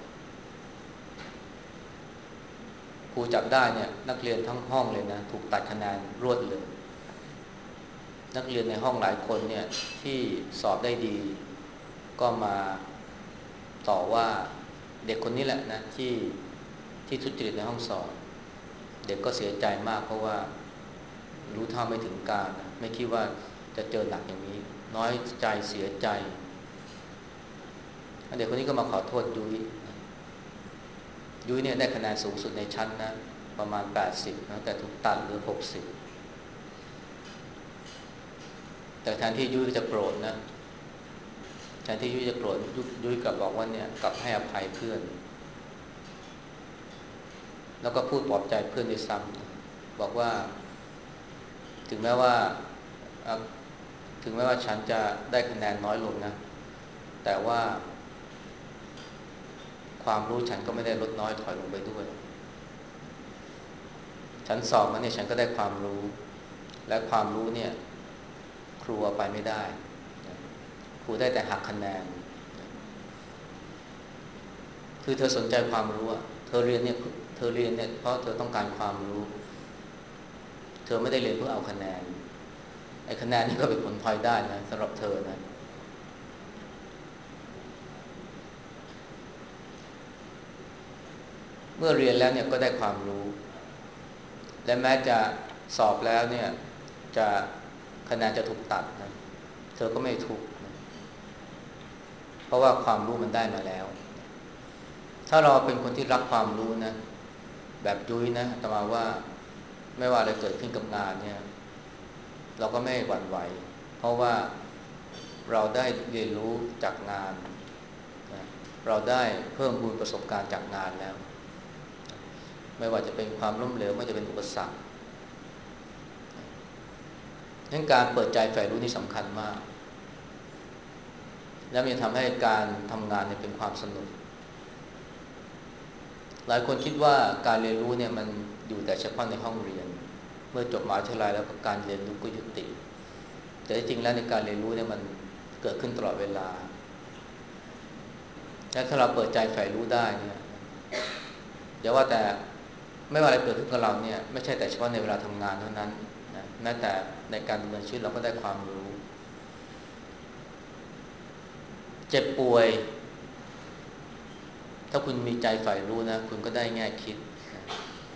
ครูจับได้เนี่ยนักเรียนทั้งห้องเลยนะถูกตัดคะแนนรวดเลยนักเรียนในห้องหลายคนเนี่ยที่สอบได้ดีก็มาต่อว่าเด็กคนนี้แหละนะที่ที่ทุจริตในห้องสอบเด็กก็เสียใจมากเพราะว่ารู้เท่าไม่ถึงการนะไม่คิดว่าจะเจอหนักอย่างนี้น้อยใจเสียใจเด็กคนนี้ก็มาขอโทษยุ้ยยุ้ยเนี่ยได้คะแนนสูงสุดในชั้นนะประมาณแปดสิบนะแต่ถูกตัดเหลือหกสิบแต่แทนที่ยุ้ยจะโกรธนะแทนที่ยุ้ยจะโกรธยุ้ยกลับบอกว่าเนี่ยกลับให้อภัยเพื่อนแล้วก็พูดปลอบใจเพื่อนด้วยซ้ำบอกว่าถึงแม้ว่าถึงแม้ว่าฉันจะได้คะแนนน้อยลงนะแต่ว่าความรู้ฉันก็ไม่ได้ลดน้อยถอยลงไปด้วยฉันสอบมาเนี่ยฉันก็ได้ความรู้และความรู้เนี่ยครูเอาไปไม่ได้ครูได้แต่หักคะแนนคือเธอสนใจความรู้อะเธอเรียนเนี่ยเธอเรียนเนี่ยเพราะเธอต้องการความรู้เธอไม่ได้เรียนเพื่อเอาคะแนนไอ้คะแนนนี่ก็เป็นผลพลอยได้นะสำหรับเธอนะเมื่อเรียนแล้วเนี่ยก็ได้ความรู้และแม้จะสอบแล้วเนี่ยจะคะแนนจะถูกตัดนะเธอก็ไม่ทุกข์นะเพราะว่าความรู้มันได้มาแล้วถ้าเราเป็นคนที่รักความรู้นะแบบยุ้ยนะแต่มาว่าไม่ว่าอะไรเกิดขึ้นกับงานเนี่ยเราก็ไม่หวั่นไหวเพราะว่าเราได้เรียนรู้จากงานนะเราได้เพิ่มพูนประสบการณ์จากงานแล้วไม่ว่าจะเป็นความล้มเหลวไม่ว่าจะเป็นอุปสรรคงั้นการเปิดใจใฝ่รู้นี่สำคัญมากและมันทำให้การทำงานเนี่ยเป็นความสนุกหลายคนคิดว่าการเรียนรู้เนี่ยมันอยู่แต่เฉพาะในห้องเรียนเมื่อจบมหาวิทยาลัยแล้วการเรียนรู้ก็ยุติแต่จริงๆแล้วในการเรียนรู้เนี่ยมันเกิดขึ้นตลอดเวลาและถ้าเราเปิดใจใฝ่รู้ได้เนี่ยอย่าว่าแต่ไม่ว่าอะไรเกิดขึ้นกับเราเนี่ยไม่ใช่แต่เฉพาะในเวลาทำงานเท่านั้นนะแม้แต่ในการดำเนินชีวิตเราก็ได้ความรู้เจ็บป่วยถ้าคุณมีใจใฝ่รู้นะคุณก็ได้แง่คิดนะ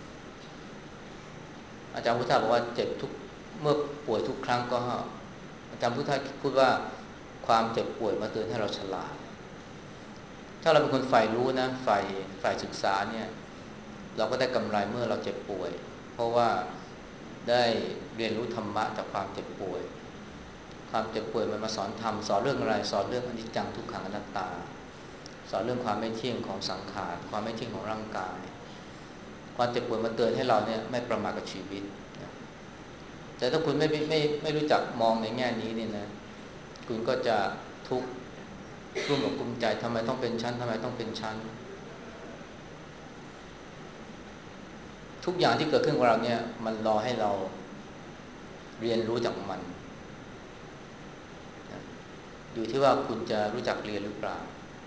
อาจารย์พุทธาบอกว่าเจ็บทุกเมื่อป่วยทุกครั้งก็อาจารย์พุทธาพูดว่าความเจ็บป่วยมาเตือนให้เราฉลาดถ้าเราเป็นคนใฝ่รู้นะใฝ่ใฝ่ศึกษาเนี่ยเราก็ได้กำไรเมื่อเราเจ็บป่วยเพราะว่าได้เรียนรู้ธรรมะจากความเจ็บป่วยความเจ็บป่วยมันมาสอนธรรมสอนเรื่องอะไรสอนเรื่องอนิจจังทุกขังอนัตตาสอนเรื่องความไม่เที่ยงของสังขารความไม่เที่ยงของร่างกายความเจ็บป่วยมาเตือนให้เราเนี่ยไม่ประมาทกับชีวิตแต่ถ้าคุณไม่ไม่ไม่รู้จักมองในแง่นี้นี่นะคุณก็จะทุกข์รุ่มอกกลุ้มใจทำไมต้องเป็นชั้นทำไมต้องเป็นชั้นทุกอย่างที่เกิดขึ้นกับเราเนี่ยมันรอให้เราเรียนรู้จากมันอยู่ที่ว่าคุณจะรู้จักเรียนหรือเปล่า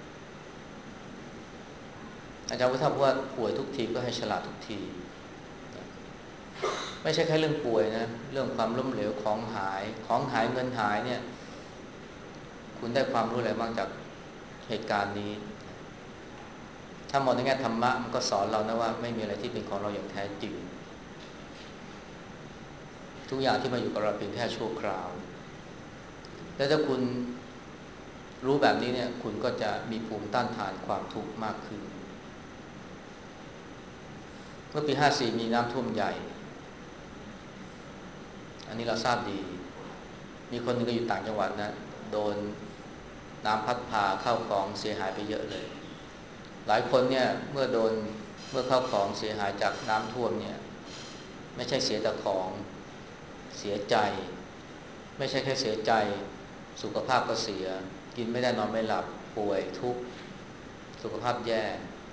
อาจารย์พุทธาบอกว่าป่วยทุกทีก็ให้ฉลาดทุกทีไม่ใช่แค่เรื่องป่วยนะเรื่องความล้มเหลวของหายของหายเงินหายเนี่ยคุณได้ความรู้อะไรบ้างจากเหตุการณ์นี้ถ้ามองในแง่ธรรมะมันก็สอนเรานะว่าไม่มีอะไรที่เป็นของเราอย่างแท้จริงทุกอย่างที่มาอยู่กับเราเป็นแค่ชั่วคราวและถ้าคุณรู้แบบนี้เนี่ยคุณก็จะมีภูมิต้านทานความทุกข์มากขึ้นเมื่อปีห้าสี่มีน้ำท่วมใหญ่อันนี้เราทราบดีมีคนหนึ่งก็อยู่ต่างจังหวัดนะโดนน้ำพัดพาเข้าของเสียหายไปเยอะเลยหลายคนเนี่ยเมื่อโดนเมื่อเข้าของเสียหายจากน้ำท่วมเนี่ยไม่ใช่เสียแต่ของเสียใจไม่ใช่แค่เสียใจสุขภาพก็เสียกินไม่ได้นอนไม่หลับป่วยทุกข์สุขภาพแย่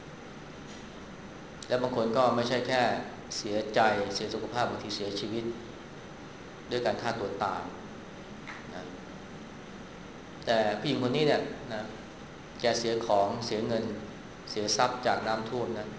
และบางคนก็ไม่ใช่แค่เสียใจเสียสุขภาพบางทีเสียชีวิตด้วยการฆ่าตัวตายนะแต่ผู้หญิงคนนี้เนี่ยนะแกเสียของเสียเงินเสียทรัพย์จากน้ำท่วมนะ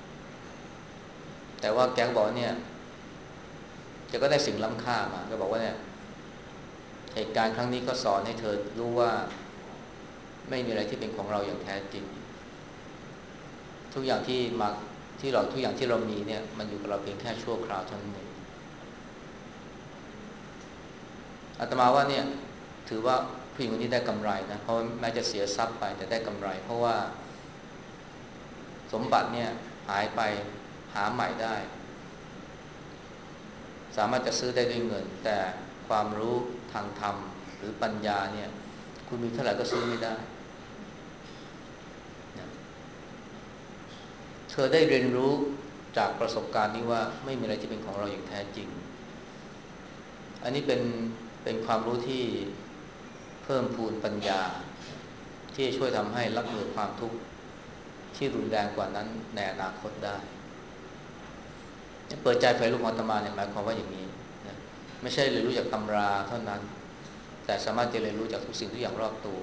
แต่ว่าแกก็บอกเนี่ยแกก็ได้สิ่งล้ำค่ามาก็บอกว่าเนี่ยเหตุการณ์ครั้งนี้ก็สอนให้เธอรู้ว่าไม่มีอะไรที่เป็นของเราอย่างแท้จริงทุกอย่างที่มาที่เราทุกอย่างที่เรามีเนี่ยมันอยู่กับเราเพียงแค่ชั่วคราวเท่านั้นเองอาตมาว่าเนี่ยถือว่าผู้หญิงคนนี้ได้กำไรนะเพราะแม้จะเสียทรัพย์ไปแต่ได้กำไรเพราะว่าสมบัติเนี่ยหายไปหาใหม่ได้สามารถจะซื้อได้ด้วยเงินแต่ความรู้ทางธรรมหรือปัญญาเนี่ยคุณมีเท่าไหร่ก็ซื้อไม่ได้เธอได้เรียนรู้จากประสบการณ์นี้ว่าไม่มีอะไรที่เป็นของเราอย่างแท้จริงอันนี้เป็นเป็นความรู้ที่เพิ่มพูนปัญญาที่ช่วยทำให้รับมือความทุกข์ที่รุนแรงกว่านั้นในอนาคตได้เปิดใจใฝ่รู้ของอาตมาเนี่ยหมายความว่าอย่างนี้นะไม่ใช่เรียนรู้จากตำราเท่านั้นแต่สามารถจะเรียนรู้จากทุกสิ่งทุกอย่างรอบตัว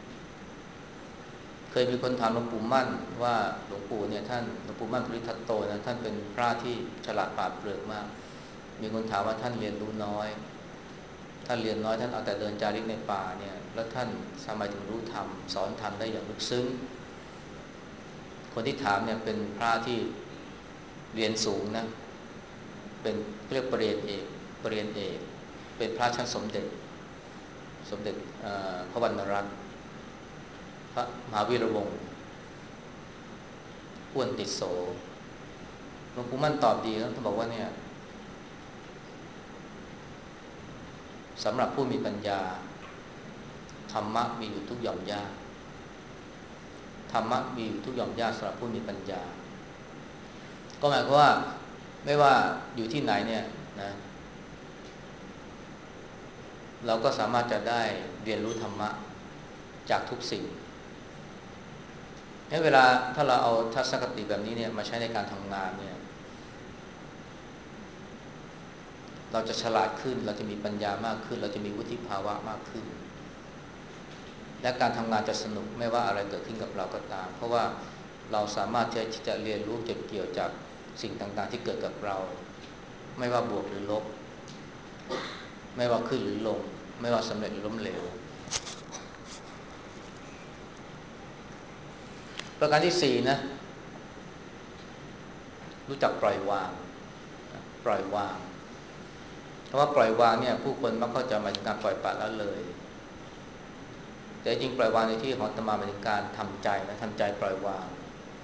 เคยมีคนถามหลวงปู่มั่นว่าหลวงปู่เนี่ยท่านหลวงปู่มั่นปริทัตโตนะท่านเป็นพระที่ฉลาดปราดเปรื่องมากมีคนถามว่าท่านเรียนรู้น้อยท่านเรียนน้อยท่านเอาแต่เดินจาริกในป่าเนี่ยแล้วท่านทำไมถึงรู้ธรรมสอนธรรมได้อย่างลึกซึ้งคนที่ถามเนี่ยเป็นพระที่เรียนสูงนะเป็นเรียกปรริญญาเอกปรริญญาเอกเป็นพระชั้นสมเด็จสมเด็จพระวรรณรัตน์พระมหาวีระวงศ์อ้วนติดโสหลวงปู่มั่นตอบดีแล้วท่านบอกว่าเนี่ยสำหรับผู้มีปัญญาธรรมะมีอยู่ทุกหย่อมหญ้าธรรมะมีอยู่ทุกหย่อมหญ้าสำหรับผู้มีปัญญาก็หมายความว่าไม่ว่าอยู่ที่ไหนเนี่ยนะเราก็สามารถจะได้เรียนรู้ธรรมะจากทุกสิ่งเวลาถ้าเราเอาทัศนคติแบบนี้เนี่ยมาใช้ในการทำงานเนี่ยเราจะฉลาดขึ้นเราจะมีปัญญามากขึ้นเราจะมีวุฒิภาวะมากขึ้นและการทำงานจะสนุกไม่ว่าอะไรเกิดขึ้นกับเราก็ตามเพราะว่าเราสามารถที่จะเรียนรู้เก็บเกี่ยวจากสิ่งต่างๆที่เกิดกับเราไม่ว่าบวกหรือลบไม่ว่าขึ้นหรือลงไม่ว่าสำเร็จหรือล้มเหลวประการที่สี่นะรู้จักปล่อยวางปล่อยวางเพราะว่าปล่อยวางเนี่ยผู้คนมักเข้าใจหมายถึงการปล่อยปละละเลยแต่จริงปล่อยวางในที่ของอาตมาหมายถึงการทำใจนะทำใจปล่อยวาง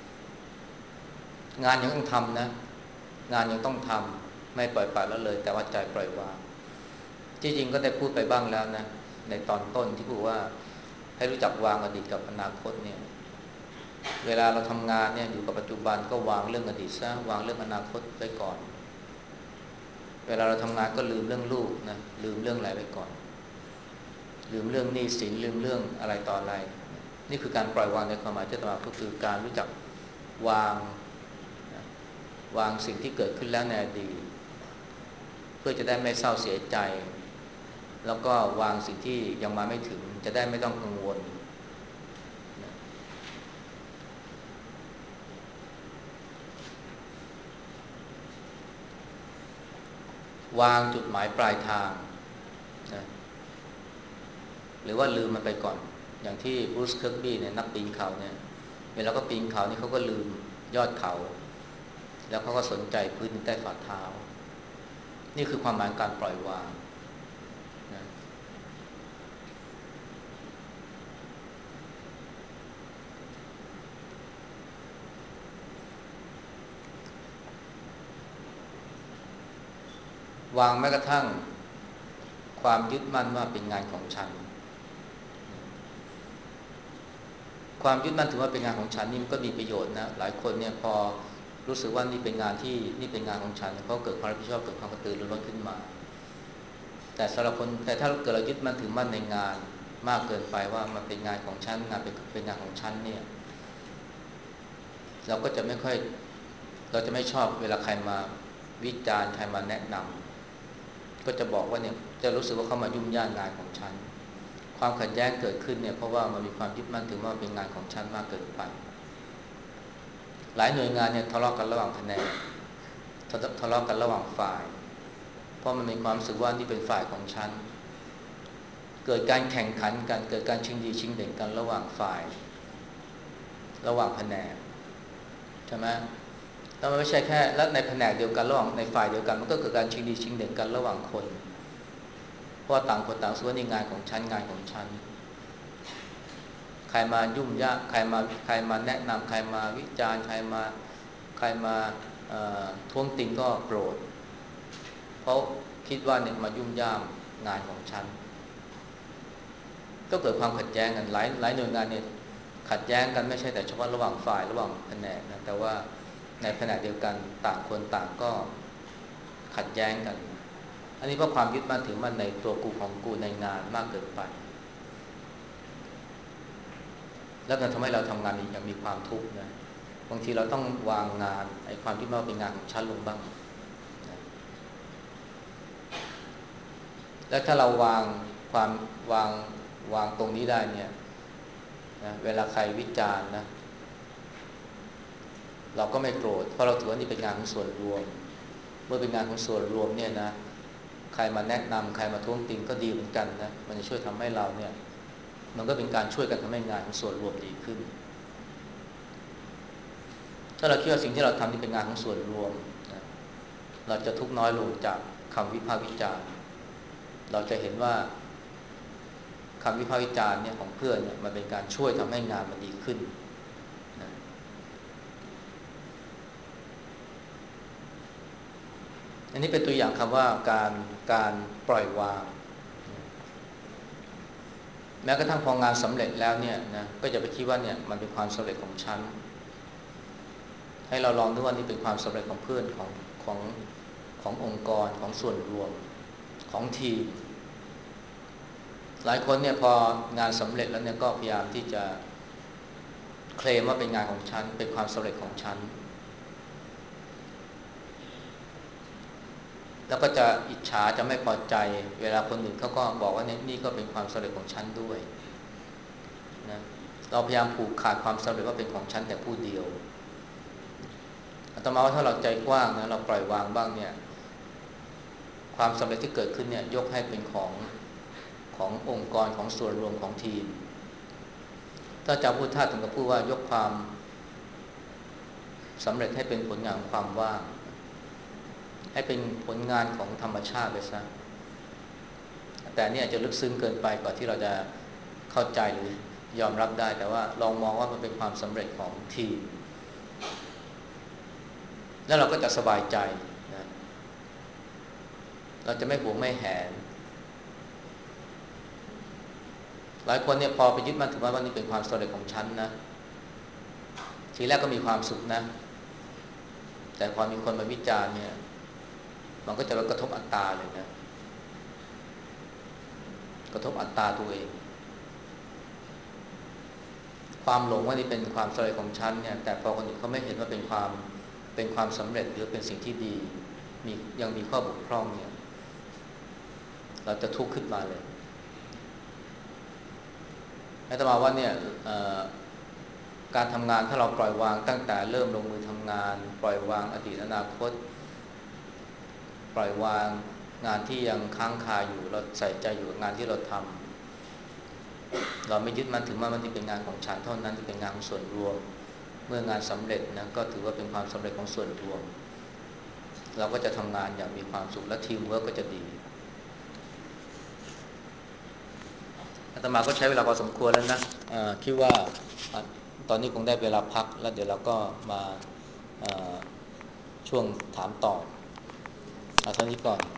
งานยังต้องทำนะงานยังต้องทำไม่ปล่อยปละละเลยแต่ว่าใจปล่อยวางที่จริงก็ได้พูดไปบ้างแล้วนะในตอนต้นที่พูดว่าให้รู้จักวางอดีตกับอนาคตเนี่ยเวลาเราทำงานเนี่ยอยู่กับปัจจุบันก็วางเรื่องอดีตซะวางเรื่องอนาคตไว้ก่อนเวลาเราทำงานก็ลืมเรื่องลูกนะลืมเรื่องอะไรไว้ก่อนลืมเรื่องหนี้สินลืมเรื่องอะไรต่ออะไรนี่คือการปล่อยวางในความหมายที่ตมาก็คือการรู้จักวางวางสิ่งที่เกิดขึ้นแล้วในอดีตเพื่อจะได้ไม่เศร้าเสียใจแล้วก็วางสิ่งที่ยังมาไม่ถึงจะได้ไม่ต้องกังวลวางจุดหมายปลายทางนะหรือว่าลืมมันไปก่อนอย่างที่บรูซเคิร์กบี้เนี่ยนักปีนเขาเนี่ยเวลาก็ปีนเขานี่เขาก็ลืมยอดเขาแล้วเขาก็สนใจพื้นใต้ฝ่าเท้านี่คือความหมายการปล่อยวางนะวางแม้กระทั่งความยึดมั่นว่าเป็นงานของฉันความยึดมั่นถือว่าเป็นงานของฉันนี่มันก็มีประโยชน์นะหลายคนเนี่ยพอรู้สึกว่านี่เป็นงานที่นี่เป็นงานของฉันเขาเกิดความรับผิดชอบเกิดความกระตือรือร้นขึ้นมาแต่สำหรับคนแต่ถ้าเกิดเรายึดมั่นถือมั่นในงานมากเกินไปว่ามันเป็นงานของฉันงานเป็นเป็นงานของฉันเนี่ยเราก็จะไม่ค่อยเราจะไม่ชอบเวลาใครมาวิจารณ์ใครมาแนะนำก็จะบอกว่าเนี่ยจะรู้สึกว่าเขามายุ่งยากงานของฉันความขัดแย้งเกิดขึ้นเนี่ยเพราะว่ามันมีความยึดมั่นถือว่าเป็นงานของฉันมากเกินไปหลายหน่วยงานเนี่ยทะเลาะกันระหว่างแผนกทะเลาะกันระหว่างฝ่ายเพราะมันมีความรู้สึกว่านี่เป็นฝ่ายของฉันเกิดการแข่งขันกันเกิดการชิงดีชิงเด่นกันระหว่างฝ่ายระหว่างแผนกใช่ไหมแล้วมันไม่ใช่แค่แล้วในแผนกเดียวกันระหว่างในฝ่ายเดียวกันมันก็เกิดการชิงดีชิงเด่นกันระหว่างคนเพราะต่างคนต่างส่วนในงานของฉันงานของฉันใครมายุ่งยากใครมาใครมาแนะนำใครมาวิจารณ์ใครมาใครมาท้วงติงก็โกรธเพราะคิดว่าเนี่ยมายุ่งย่ามงานของฉันก็เกิดความขัดแย้งกันหลายหลายหน่วยงานเนี่ยขัดแย้งกันไม่ใช่แต่เฉพาะระหว่างฝ่ายระหว่างแผนกนะแต่ว่าในแผนกเดียวกันต่างคนต่างก็ขัดแย้งกันอันนี้เพราะความยึดมั่นถือมั่นในตัวกูของกูในงานมากเกินไปแล้วมันทำให้เราทำงานอย่างมีความทุกข์นะบางทีเราต้องวางงานไอ้ความที่มันเป็นงานของฉันลงบ้างนะแล้วถ้าเราวางความวางวางตรงนี้ได้เนี่ยนะเวลาใครวิจารณ์นะเราก็ไม่โกรธเพราะเราถือว่านี่เป็นงานของส่วนรวมเมื่อเป็นงานของส่วนรวมเนี่ยนะใครมาแนะนำใครมาท้วงติงก็ดีเหมือนกันนะมันจะช่วยทำให้เราเนี่ยมันก็เป็นการช่วยกันทำให้งานของส่วนรวมดีขึ้นถ้าเราคิดว่าสิ่งที่เราทำนี่เป็นงานของส่วนรวมนะเราจะทุกข์น้อยลงจากคำวิพากษ์วิจารณ์เราจะเห็นว่าคำวิพากษ์วิจารณ์เนี่ยของเพื่อนเนี่ยมันเป็นการช่วยทำให้งานมันดีขึ้นนะอันนี้เป็นตัวอย่างคำว่าการการปล่อยวางแม้กระทั่งพองานสำเร็จแล้วเนี่ยนะก็จะไปคิดว่าเนี่ยมันเป็นความสำเร็จของฉันให้เราลองดูว่านี่เป็นความสำเร็จของเพื่อนของของขององค์กรของส่วนรวมของทีมหลายคนเนี่ยพองานสำเร็จแล้วเนี่ยก็พยายามที่จะเคลมว่าเป็นงานของฉันเป็นความสำเร็จของฉันแล้วก็จะอิจฉาจะไม่พอใจเวลาคนอื่นเขาก็บอกว่าเนี่ยนี่ก็เป็นความสำเร็จของฉันด้วยนะเราพยายามผูกขาดความสำเร็จว่าเป็นของฉันแต่ผู้เดียวอาตมาว่าถ้าเราใจกว้างนะเราปล่อยวางบ้างเนี่ยความสำเร็จที่เกิดขึ้นเนี่ยยกให้เป็นของขององค์กรของส่วนรวมของทีมถ้าจำพุทธทาสถึงกับพูดว่ายกความสำเร็จให้เป็นผลงานของความว่างให้เป็นผลงานของธรรมชาติไปซะแต่นี่อาจจะลึกซึ้งเกินไปกว่าที่เราจะเข้าใจหรือยอมรับได้แต่ว่าลองมองว่ามันเป็นความสำเร็จของทีมแล้วเราก็จะสบายใจนะเราจะไม่หวงไม่แหนหลายคนเนี่ยพอไปยึดมั่นถือว่าว่านี่เป็นความสำเร็จของฉันนะทีแรกก็มีความสุขนะแต่พอมีคนมาวิจารณ์เนี่ยมันก็จะกระทบอัตตาเลยนะกระทบอัตตาตัวเองความหลงว่านี่เป็นความสำเร็จของฉันเนี่ยแต่พอคนอื่นเขาไม่เห็นว่าเป็นความเป็นความสำเร็จหรือเป็นสิ่งที่ดีมียังมีข้อบกพร่องเนี่ยเราจะทุกข์ขึ้นมาเลยอาตมาว่าเนี่ยการทำงานถ้าเราปล่อยวางตั้งแต่เริ่มลงมือทำงานปล่อยวางอดีตอนาคตปล่อยวางงานที่ยังค้างคาอยู่เราใส่ใจอยู่กับงานที่เราทำเราไม่ยึดมั่นถึงว่ามันเป็นงานของฉันเท่านั้นที่เป็นงานของส่วนรวมเมื่องานสำเร็จนะก็ถือว่าเป็นความสำเร็จของส่วนรวมเราก็จะทำงานอย่างมีความสุขและทีมเวิร์กก็จะดีอาตมาก็ใช้เวลาพอสมควรแล้วนะคิดว่าตอนนี้คงได้เวลาพักแล้วเดี๋ยวเราก็มาช่วงถามตอบเอาเท่านี้ก่อน